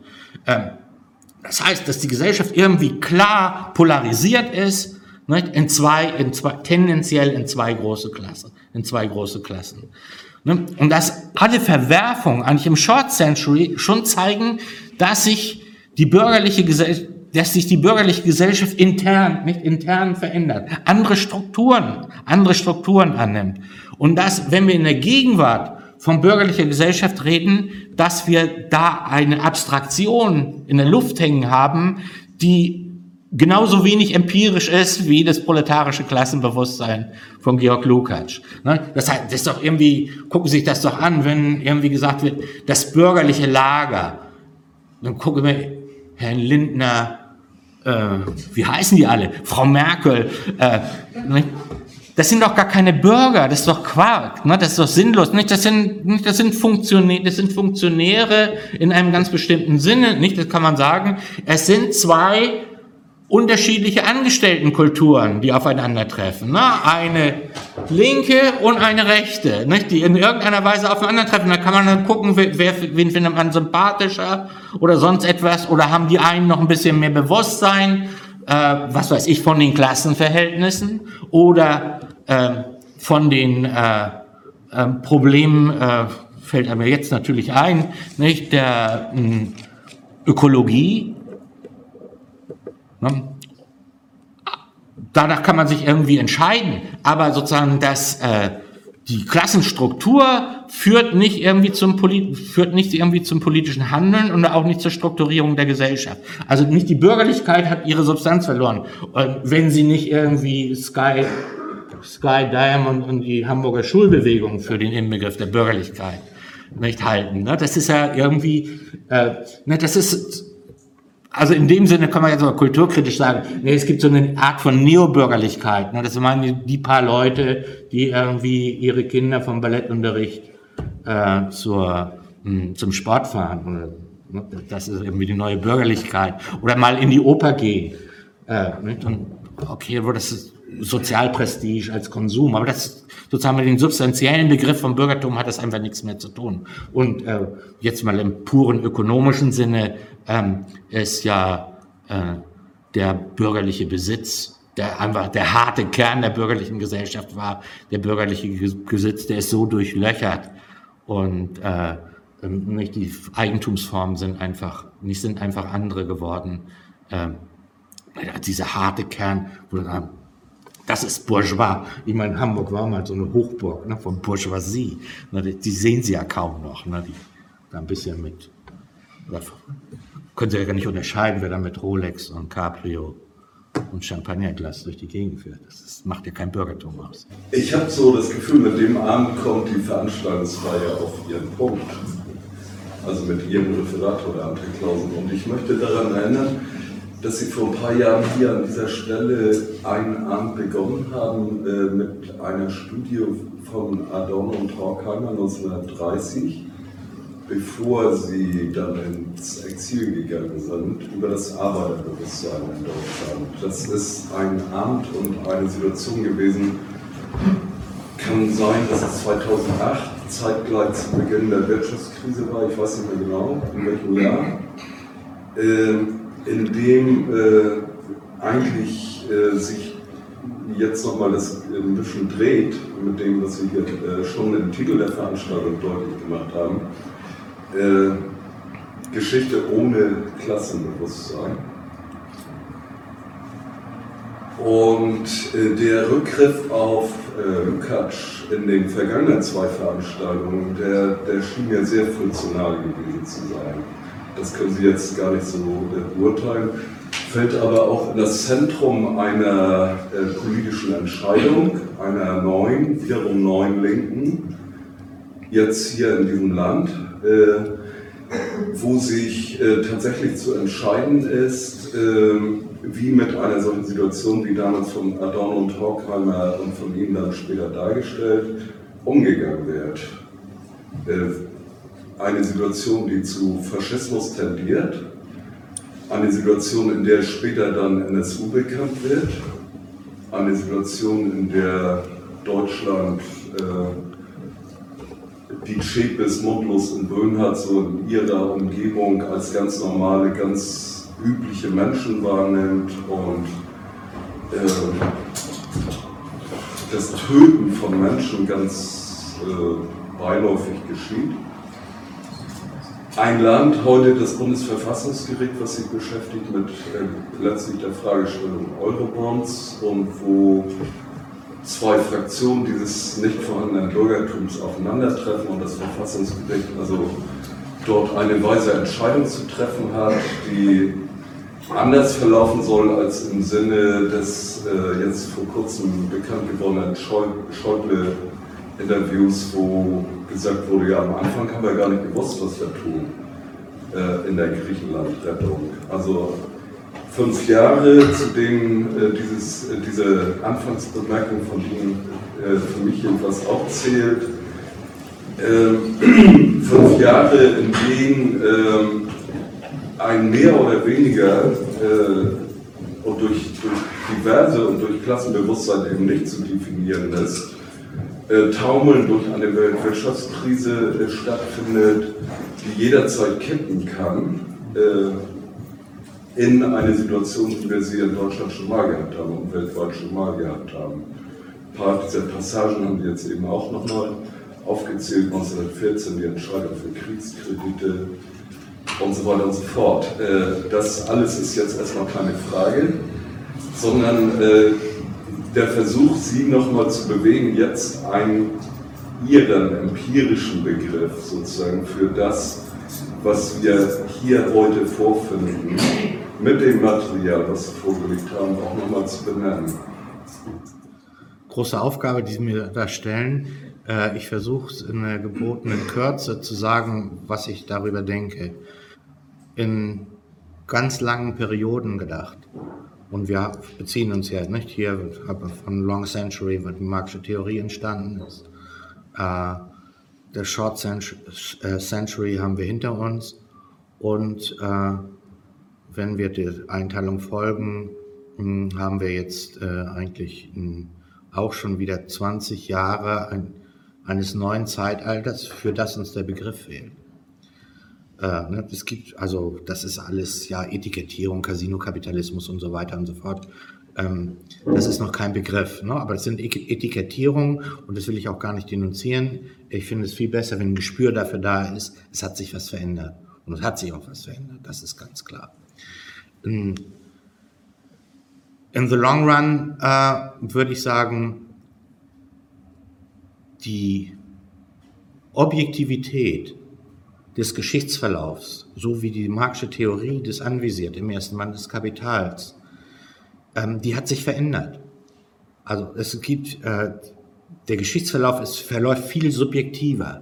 S1: Das heißt, dass die Gesellschaft irgendwie klar polarisiert ist, nicht? Tendenziell in zwei große Klassen. Und dass alle Verwerfungen eigentlich im Short Century schon zeigen, dass sich die bürgerliche Gesellschaft intern verändert, andere Strukturen annimmt. Und dass, wenn wir in der Gegenwart von bürgerlicher Gesellschaft reden, dass wir da eine Abstraktion in der Luft hängen haben, die genauso wenig empirisch ist wie das proletarische Klassenbewusstsein von Georg Lukács. Das heißt, das ist doch irgendwie, gucken Sie sich das doch an, wenn irgendwie gesagt wird, das bürgerliche Lager. Dann gucken wir Herrn Lindner, wie heißen die alle? Frau Merkel, das sind doch gar keine Bürger, das ist doch Quark, ne? Das ist doch sinnlos. Das sind Funktionäre in einem ganz bestimmten Sinne, nicht? Das kann man sagen. Es sind zwei unterschiedliche Angestelltenkulturen, die aufeinandertreffen, ne? Eine linke und eine rechte, nicht? Die in irgendeiner Weise aufeinandertreffen. Da kann man dann gucken, wen findet man sympathischer oder sonst etwas, oder haben die einen noch ein bisschen mehr Bewusstsein, was weiß ich, von den Klassenverhältnissen oder von den Problemen, fällt mir jetzt natürlich ein, nicht, der Ökologie. Ne? Danach kann man sich irgendwie entscheiden, aber sozusagen die Klassenstruktur führt nicht irgendwie zum politischen Handeln und auch nicht zur Strukturierung der Gesellschaft. Also nicht die Bürgerlichkeit hat ihre Substanz verloren, wenn sie nicht irgendwie Sky Diamond und die Hamburger Schulbewegung für den Inbegriff der Bürgerlichkeit nicht halten. Ne? Das ist ja irgendwie, das ist, also in dem Sinne kann man jetzt mal kulturkritisch sagen, es gibt so eine Art von Neobürgerlichkeit. Ne? Das sind die paar Leute, die irgendwie ihre Kinder vom Ballettunterricht zum Sport fahren. Das ist irgendwie die neue Bürgerlichkeit. Oder mal in die Oper gehen. Und okay, das ist Sozialprestige als Konsum, aber das sozusagen mit dem substanziellen Begriff vom Bürgertum hat das einfach nichts mehr zu tun. Und jetzt mal im puren ökonomischen Sinne ist ja der bürgerliche Besitz, der einfach der harte Kern der bürgerlichen Gesellschaft war, der bürgerliche Besitz, der ist so durchlöchert und die Eigentumsformen sind einfach andere geworden. Dieser harte Kern, das ist Bourgeois. Ich meine, Hamburg war mal so eine Hochburg, ne, von Bourgeoisie. Die sehen Sie ja kaum noch. Ne, die da ein bisschen mit, können Sie ja gar nicht unterscheiden, wer da mit Rolex und Cabrio und Champagnerglas durch die Gegend fährt. Das macht ja kein Bürgertum aus.
S4: Ich habe so das Gefühl, mit dem Abend kommt die Veranstaltungsreihe auf ihren Punkt. Also mit Ihrem Referator der Anteklausen. Und ich möchte daran erinnern, dass Sie vor ein paar Jahren hier an dieser Stelle einen Abend begonnen haben mit einer Studie von Adorno und Horkheimer 1930, bevor Sie dann ins Exil gegangen sind, über das Arbeiterbewusstsein in Deutschland. Das ist ein Abend und eine Situation gewesen, kann sein, dass es 2008 zeitgleich zu Beginn der Wirtschaftskrise war, ich weiß nicht mehr genau, in welchem Jahr, in dem eigentlich sich jetzt nochmal das ein bisschen dreht mit dem, was wir hier schon im Titel der Veranstaltung deutlich gemacht haben. Geschichte ohne Klassenbewusstsein. Und der Rückgriff auf Lukács in den vergangenen zwei Veranstaltungen, der schien mir sehr funktional gewesen zu sein. Das können Sie jetzt gar nicht so beurteilen, fällt aber auch in das Zentrum einer politischen Entscheidung, einer wiederum neuen Linken, jetzt hier in diesem Land, wo sich tatsächlich zu entscheiden ist, wie mit einer solchen Situation, wie damals von Adorno und Horkheimer und von Ihnen dann später dargestellt, umgegangen wird. Eine Situation, die zu Faschismus tendiert, eine Situation, in der später dann NSU bekannt wird, eine Situation, in der Deutschland die Tschepis mundlos in Böhnhardt so in ihrer Umgebung als ganz normale, ganz übliche Menschen wahrnimmt und das Töten von Menschen ganz beiläufig geschieht. Ein Land, heute das Bundesverfassungsgericht, was sich beschäftigt mit letztlich der Fragestellung Eurobonds und wo zwei Fraktionen dieses nicht vorhandenen Bürgertums aufeinandertreffen und das Verfassungsgericht also dort eine weise Entscheidung zu treffen hat, die anders verlaufen soll als im Sinne des jetzt vor kurzem bekannt gewordenen Schäuble-Interviews, wo gesagt wurde, ja, am Anfang haben wir gar nicht gewusst, was wir tun in der Griechenland-Rettung. Also 5 Jahre, zu denen diese Anfangsbemerkung von Ihnen für mich jedenfalls auch zählt. 5 Jahre, in denen ein mehr oder weniger und durch diverse und durch Klassenbewusstsein eben nicht zu definierendes Taumeln durch eine Weltwirtschaftskrise stattfindet, die jederzeit kippen kann in eine Situation, wie wir sie in Deutschland schon mal gehabt haben und weltweit schon mal gehabt haben. Ein paar dieser Passagen haben wir jetzt eben auch nochmal aufgezählt, 1914 die Entscheidung für Kriegskredite und so weiter und so fort. Das alles ist jetzt erstmal keine Frage, sondern der Versuch, Sie nochmal zu bewegen, jetzt Ihren empirischen Begriff sozusagen für das, was wir hier heute vorfinden, mit dem Material, was Sie vorgelegt haben, auch nochmal zu benennen.
S1: Große Aufgabe, die Sie mir da stellen. Ich versuche es in der gebotenen Kürze zu sagen, was ich darüber denke. In ganz langen Perioden gedacht. Und wir beziehen uns ja nicht hier von Long Century, wo die Marxische Theorie entstanden ist. Der Short Century haben wir hinter uns. Und wenn wir der Einteilung folgen, haben wir jetzt eigentlich auch schon wieder 20 Jahre eines neuen Zeitalters, für das uns der Begriff fehlt. Es gibt, also das ist alles ja Etikettierung, Casino-Kapitalismus und so weiter und so fort. Das ist noch kein Begriff, ne? Aber es sind Etikettierungen und das will ich auch gar nicht denunzieren. Ich finde es viel besser, wenn ein Gespür dafür da ist, es hat sich was verändert. Und es hat sich auch was verändert, das ist ganz klar. In the long run würde ich sagen, die Objektivität des Geschichtsverlaufs, so wie die Marxische Theorie das anvisiert im ersten Band des Kapitals, die hat sich verändert. Also es gibt, der Geschichtsverlauf verläuft viel subjektiver.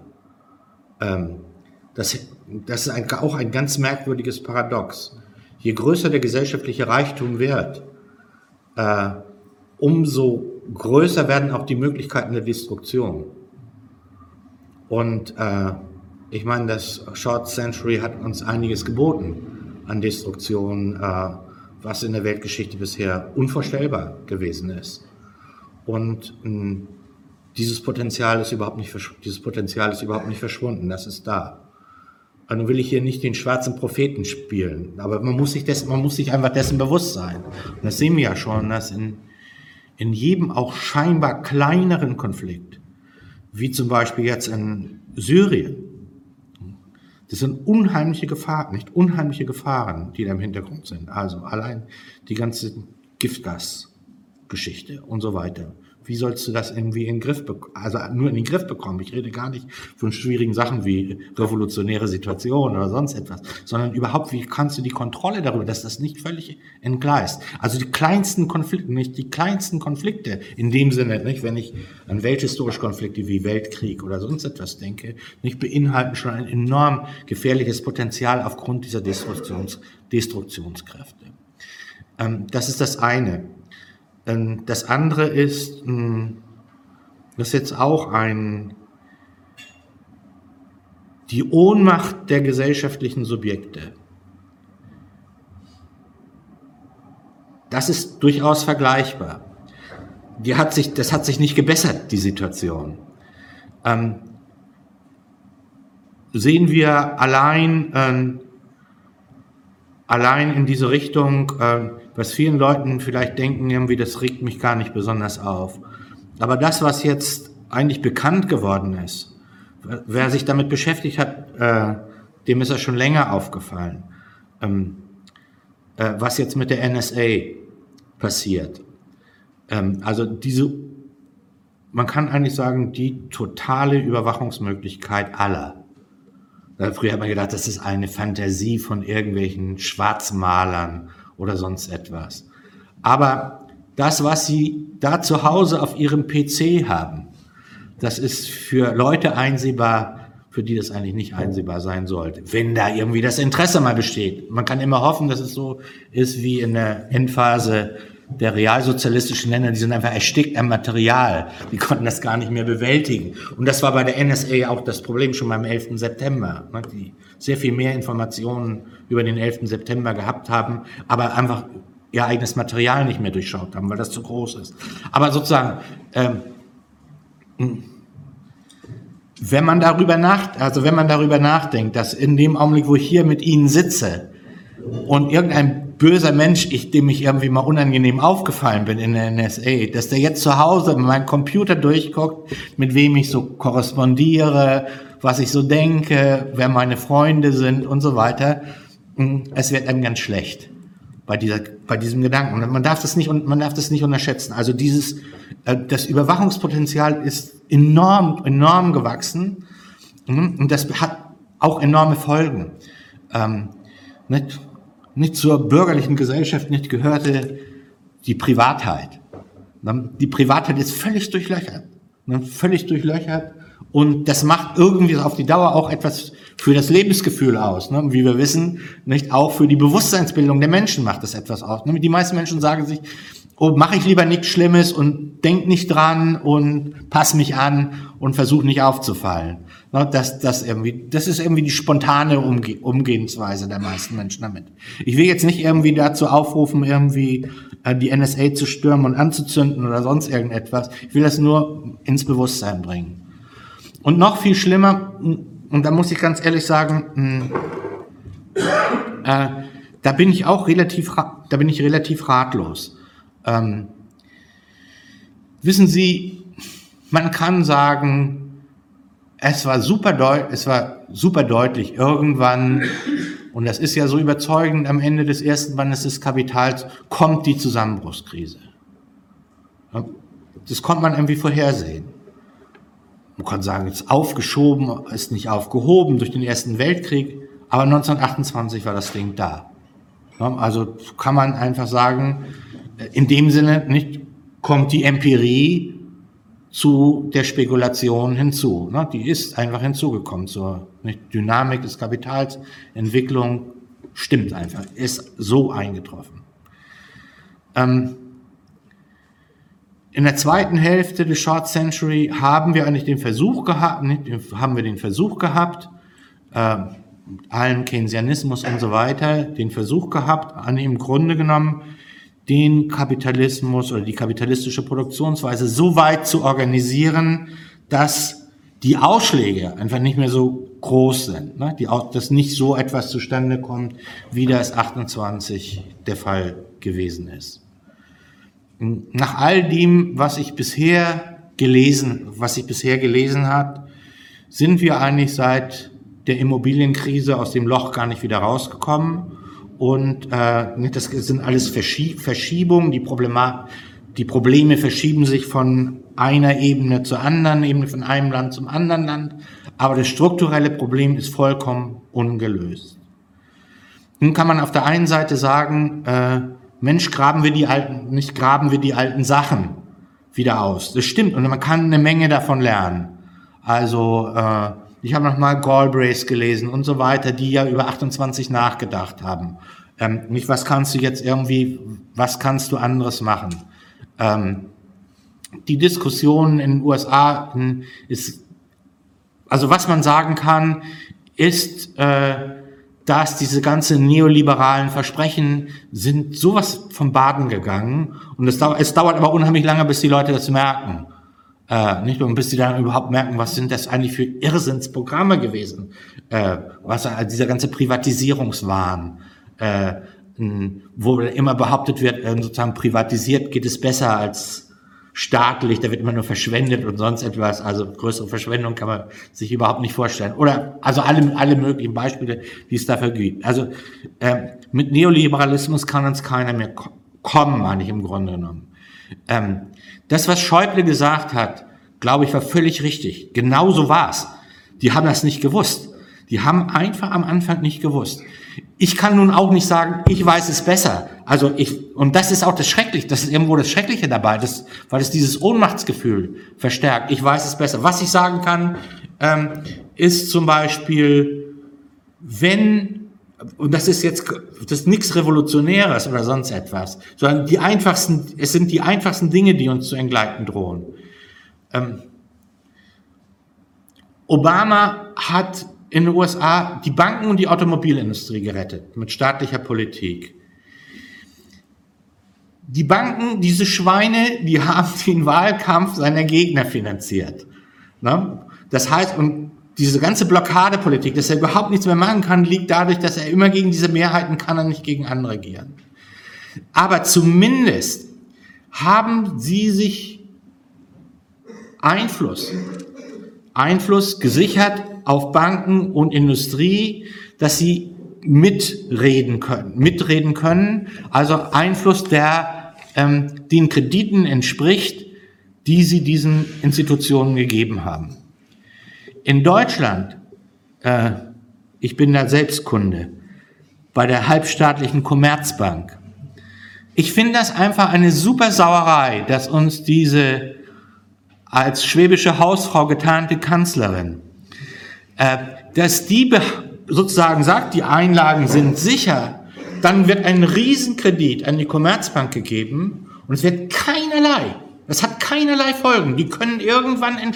S1: Das ist auch ein ganz merkwürdiges Paradox. Je größer der gesellschaftliche Reichtum wird, umso größer werden auch die Möglichkeiten der Destruktion. Und ich meine, das Short Century hat uns einiges geboten an Destruktion, was in der Weltgeschichte bisher unvorstellbar gewesen ist. Und dieses Potenzial ist überhaupt nicht verschwunden, das ist da. Und nun will ich hier nicht den schwarzen Propheten spielen, aber man muss sich einfach dessen bewusst sein. Und das sehen wir ja schon, dass in jedem auch scheinbar kleineren Konflikt, wie zum Beispiel jetzt in Syrien, das sind unheimliche Gefahren, die da im Hintergrund sind. Also allein die ganze Giftgasgeschichte und so weiter. Wie sollst du das irgendwie in den Griff bekommen? Also nur in den Griff bekommen. Ich rede gar nicht von schwierigen Sachen wie revolutionäre Situationen oder sonst etwas, sondern überhaupt, wie kannst du die Kontrolle darüber, dass das nicht völlig entgleist? Also die kleinsten Konflikte in dem Sinne, nicht, wenn ich an welthistorische Konflikte wie Weltkrieg oder sonst etwas denke, nicht beinhalten schon ein enorm gefährliches Potenzial aufgrund dieser Destruktionskräfte. Das ist das eine. Das andere ist, das ist jetzt auch die Ohnmacht der gesellschaftlichen Subjekte. Das ist durchaus vergleichbar. Das hat sich nicht gebessert, die Situation. Sehen wir allein in diese Richtung, was vielen Leuten vielleicht denken, irgendwie, das regt mich gar nicht besonders auf. Aber das, was jetzt eigentlich bekannt geworden ist, wer sich damit beschäftigt hat, dem ist das schon länger aufgefallen, was jetzt mit der NSA passiert. Also man kann eigentlich sagen, die totale Überwachungsmöglichkeit aller. Früher hat man gedacht, das ist eine Fantasie von irgendwelchen Schwarzmalern oder sonst etwas. Aber das, was sie da zu Hause auf ihrem PC haben, das ist für Leute einsehbar, für die das eigentlich nicht einsehbar sein sollte, wenn da irgendwie das Interesse mal besteht. Man kann immer hoffen, dass es so ist wie in der Endphase der realsozialistischen Länder, die sind einfach erstickt am Material. Die konnten das gar nicht mehr bewältigen. Und das war bei der NSA auch das Problem schon beim 11. September, die sehr viel mehr Informationen über den 11. September gehabt haben, aber einfach ihr eigenes Material nicht mehr durchschaut haben, weil das zu groß ist. Aber sozusagen, wenn man darüber nachdenkt, dass in dem Augenblick, wo ich hier mit Ihnen sitze und irgendein böser Mensch, dem ich irgendwie mal unangenehm aufgefallen bin in der NSA, dass der jetzt zu Hause meinen Computer durchguckt, mit wem ich so korrespondiere, was ich so denke, wer meine Freunde sind und so weiter. Es wird einem ganz schlecht bei diesem Gedanken. Und man darf das nicht unterschätzen. Also das Überwachungspotenzial ist enorm gewachsen. Und das hat auch enorme Folgen. Nicht zur bürgerlichen Gesellschaft nicht gehörte die Privatheit. Die Privatheit ist völlig durchlöchert. Und das macht irgendwie auf die Dauer auch etwas für das Lebensgefühl aus. Wie wir wissen, nicht auch für die Bewusstseinsbildung der Menschen macht das etwas aus. Die meisten Menschen sagen sich, oh, mache ich lieber nichts Schlimmes und denk nicht dran und pass mich an und versuch nicht aufzufallen. Das ist irgendwie die spontane Umgehensweise der meisten Menschen damit. Ich will jetzt nicht irgendwie dazu aufrufen, irgendwie die NSA zu stürmen und anzuzünden oder sonst irgendetwas. Ich will das nur ins Bewusstsein bringen. Und noch viel schlimmer, und da muss ich ganz ehrlich sagen, da bin ich relativ ratlos. Wissen Sie, man kann sagen, es war super deutlich irgendwann, und das ist ja so überzeugend, am Ende des ersten Bandes des Kapitals kommt die Zusammenbruchskrise. Das konnte man irgendwie vorhersehen. Man kann sagen, es ist aufgeschoben, ist nicht aufgehoben durch den Ersten Weltkrieg, aber 1928 war das Ding da. Also kann man einfach sagen, in dem Sinne nicht kommt die Empirie zu der Spekulation hinzu. Die ist einfach hinzugekommen zur Dynamik des Kapitals, Entwicklung stimmt einfach, ist so eingetroffen. In der zweiten Hälfte des Short Century haben wir eigentlich den Versuch gehabt, allen Keynesianismus und so weiter, den Versuch gehabt, an im Grunde genommen den Kapitalismus oder die kapitalistische Produktionsweise so weit zu organisieren, dass die Ausschläge einfach nicht mehr so groß sind, dass nicht so etwas zustande kommt, wie das 28 der Fall gewesen ist. Nach all dem, was ich bisher gelesen habe, sind wir eigentlich seit der Immobilienkrise aus dem Loch gar nicht wieder rausgekommen. Und das sind alles Verschiebungen. Die Probleme verschieben sich von einer Ebene zur anderen Ebene, von einem Land zum anderen Land. Aber das strukturelle Problem ist vollkommen ungelöst. Nun kann man auf der einen Seite sagen, Mensch, graben wir die alten Sachen wieder aus. Das stimmt und man kann eine Menge davon lernen. Also ich habe nochmal Galbraith gelesen und so weiter, die ja über 28 nachgedacht haben. Was kannst du anderes machen? Die Diskussion in den USA was man sagen kann, ist, dass diese ganzen neoliberalen Versprechen sind sowas vom Baden gegangen und es dauert aber unheimlich lange, bis die Leute das merken. Und bis sie dann überhaupt merken, was sind das eigentlich für Irrsinnsprogramme gewesen, dieser ganze Privatisierungswahn, wo immer behauptet wird, sozusagen privatisiert geht es besser als staatlich, da wird immer nur verschwendet und sonst etwas, also größere Verschwendung kann man sich überhaupt nicht vorstellen. Oder also alle möglichen Beispiele, die es dafür gibt. Also mit Neoliberalismus kann uns keiner mehr kommen, eigentlich im Grunde genommen. Das, was Schäuble gesagt hat, glaube ich, war völlig richtig. Genauso war's. Die haben das nicht gewusst. Die haben einfach am Anfang nicht gewusst. Ich kann nun auch nicht sagen, ich weiß es besser. Und das ist auch das Schreckliche, das ist irgendwo das Schreckliche dabei, weil es dieses Ohnmachtsgefühl verstärkt. Ich weiß es besser. Was ich sagen kann, ist zum Beispiel, und das ist nichts Revolutionäres oder sonst etwas, sondern es sind die einfachsten Dinge, die uns zu entgleiten drohen. Obama hat in den USA die Banken und die Automobilindustrie gerettet mit staatlicher Politik. Die Banken, diese Schweine, die haben den Wahlkampf seiner Gegner finanziert. Das heißt, und diese ganze Blockadepolitik, dass er überhaupt nichts mehr machen kann, liegt dadurch, dass er immer gegen diese Mehrheiten kann und nicht gegen andere regieren. Aber zumindest haben sie sich Einfluss gesichert auf Banken und Industrie, dass sie mitreden können, also Einfluss, der den Krediten entspricht, die sie diesen Institutionen gegeben haben. In Deutschland, ich bin da selbst Kunde, bei der halbstaatlichen Commerzbank. Ich finde das einfach eine super Sauerei, dass uns diese als schwäbische Hausfrau getarnte Kanzlerin, dass die sozusagen sagt, die Einlagen sind sicher, dann wird ein Riesenkredit an die Commerzbank gegeben und es hat keinerlei Folgen. Die können irgendwann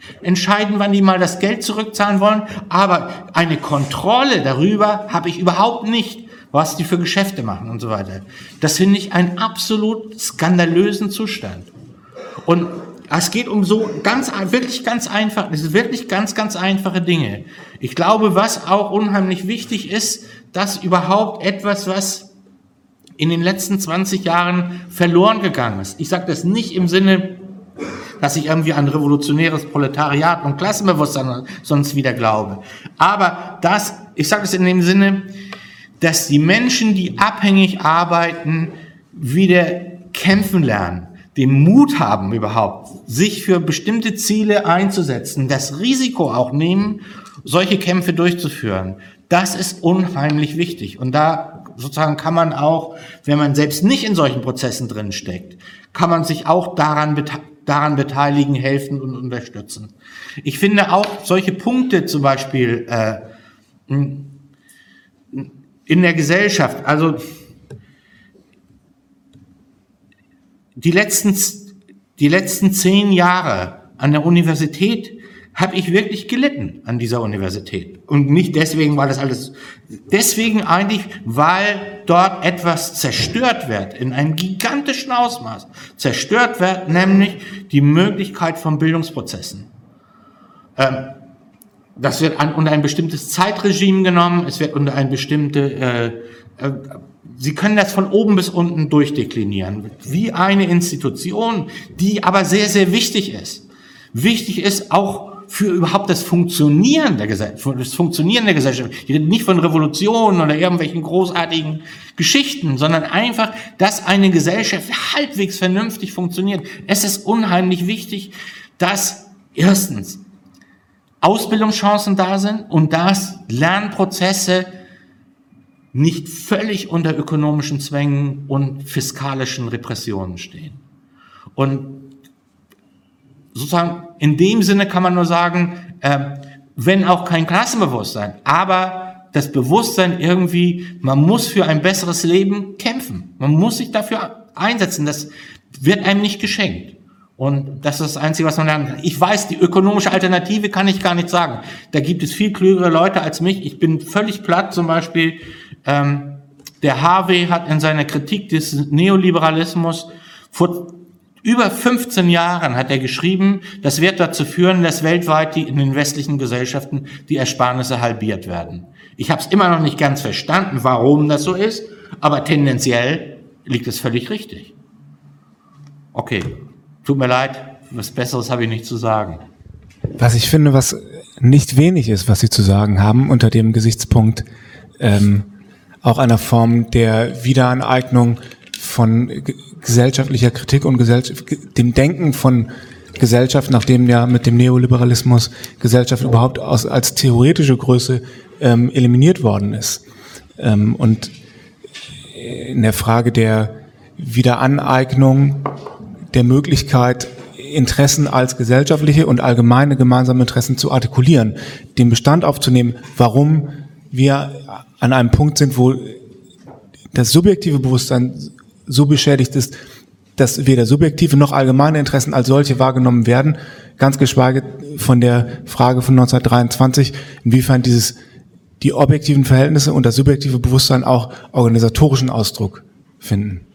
S1: entscheiden, wann die mal das Geld zurückzahlen wollen, aber eine Kontrolle darüber habe ich überhaupt nicht, was die für Geschäfte machen und so weiter. Das finde ich einen absolut skandalösen Zustand. Und es geht um so wirklich ganz einfache Dinge. Ich glaube, was auch unheimlich wichtig ist, dass überhaupt etwas, was in den letzten 20 Jahren verloren gegangen ist. Ich sage das nicht im Sinne, dass ich irgendwie an revolutionäres Proletariat und Klassenbewusstsein sonst wieder glaube. Aber ich sage das in dem Sinne, dass die Menschen, die abhängig arbeiten, wieder kämpfen lernen, den Mut haben überhaupt, sich für bestimmte Ziele einzusetzen, das Risiko auch nehmen, solche Kämpfe durchzuführen. Das ist unheimlich wichtig. Und da sozusagen kann man auch, wenn man selbst nicht in solchen Prozessen drin steckt, kann man sich auch daran beteiligen, helfen und unterstützen. Ich finde auch solche Punkte zum Beispiel in der Gesellschaft, also die letzten 10 Jahre an der Universität habe ich wirklich gelitten an dieser Universität. Und nicht deswegen, deswegen eigentlich, weil dort etwas zerstört wird, in einem gigantischen Ausmaß. Zerstört wird nämlich die Möglichkeit von Bildungsprozessen. Das wird unter ein bestimmtes Zeitregime genommen, es wird unter ein Sie können das von oben bis unten durchdeklinieren, wie eine Institution, die aber sehr, sehr wichtig ist. Wichtig ist auch für überhaupt das Funktionieren der Gesellschaft. Ich rede nicht von Revolutionen oder irgendwelchen großartigen Geschichten, sondern einfach, dass eine Gesellschaft halbwegs vernünftig funktioniert. Es ist unheimlich wichtig, dass erstens Ausbildungschancen da sind und dass Lernprozesse nicht völlig unter ökonomischen Zwängen und fiskalischen Repressionen stehen. Und sozusagen in dem Sinne kann man nur sagen, wenn auch kein Klassenbewusstsein, aber das Bewusstsein irgendwie, man muss für ein besseres Leben kämpfen. Man muss sich dafür einsetzen. Das wird einem nicht geschenkt. Und das ist das Einzige, was man lernen kann. Ich weiß, die ökonomische Alternative kann ich gar nicht sagen. Da gibt es viel klügere Leute als mich. Ich bin völlig platt, zum Beispiel. Der Harvey hat in seiner Kritik des Neoliberalismus vor über 15 Jahren hat er geschrieben, das wird dazu führen, dass weltweit in den westlichen Gesellschaften die Ersparnisse halbiert werden. Ich habe es immer noch nicht ganz verstanden, warum das so ist, aber tendenziell liegt es völlig richtig. Okay, tut mir leid, was Besseres habe ich nicht zu sagen.
S3: Was ich finde, was nicht wenig ist, was Sie zu sagen haben, unter dem Gesichtspunkt auch einer Form der Wiederaneignung von gesellschaftlicher Kritik und dem Denken von Gesellschaft, nachdem ja mit dem Neoliberalismus Gesellschaft überhaupt als theoretische Größe eliminiert worden ist. Und in der Frage der Wiederaneignung der Möglichkeit, Interessen als gesellschaftliche und allgemeine gemeinsame Interessen zu artikulieren, den Bestand aufzunehmen, warum wir an einem Punkt sind, wo das subjektive Bewusstsein so beschädigt ist, dass weder subjektive noch allgemeine Interessen als solche wahrgenommen werden, ganz geschweige von der Frage von 1923, inwiefern die objektiven Verhältnisse und das subjektive Bewusstsein auch organisatorischen Ausdruck finden.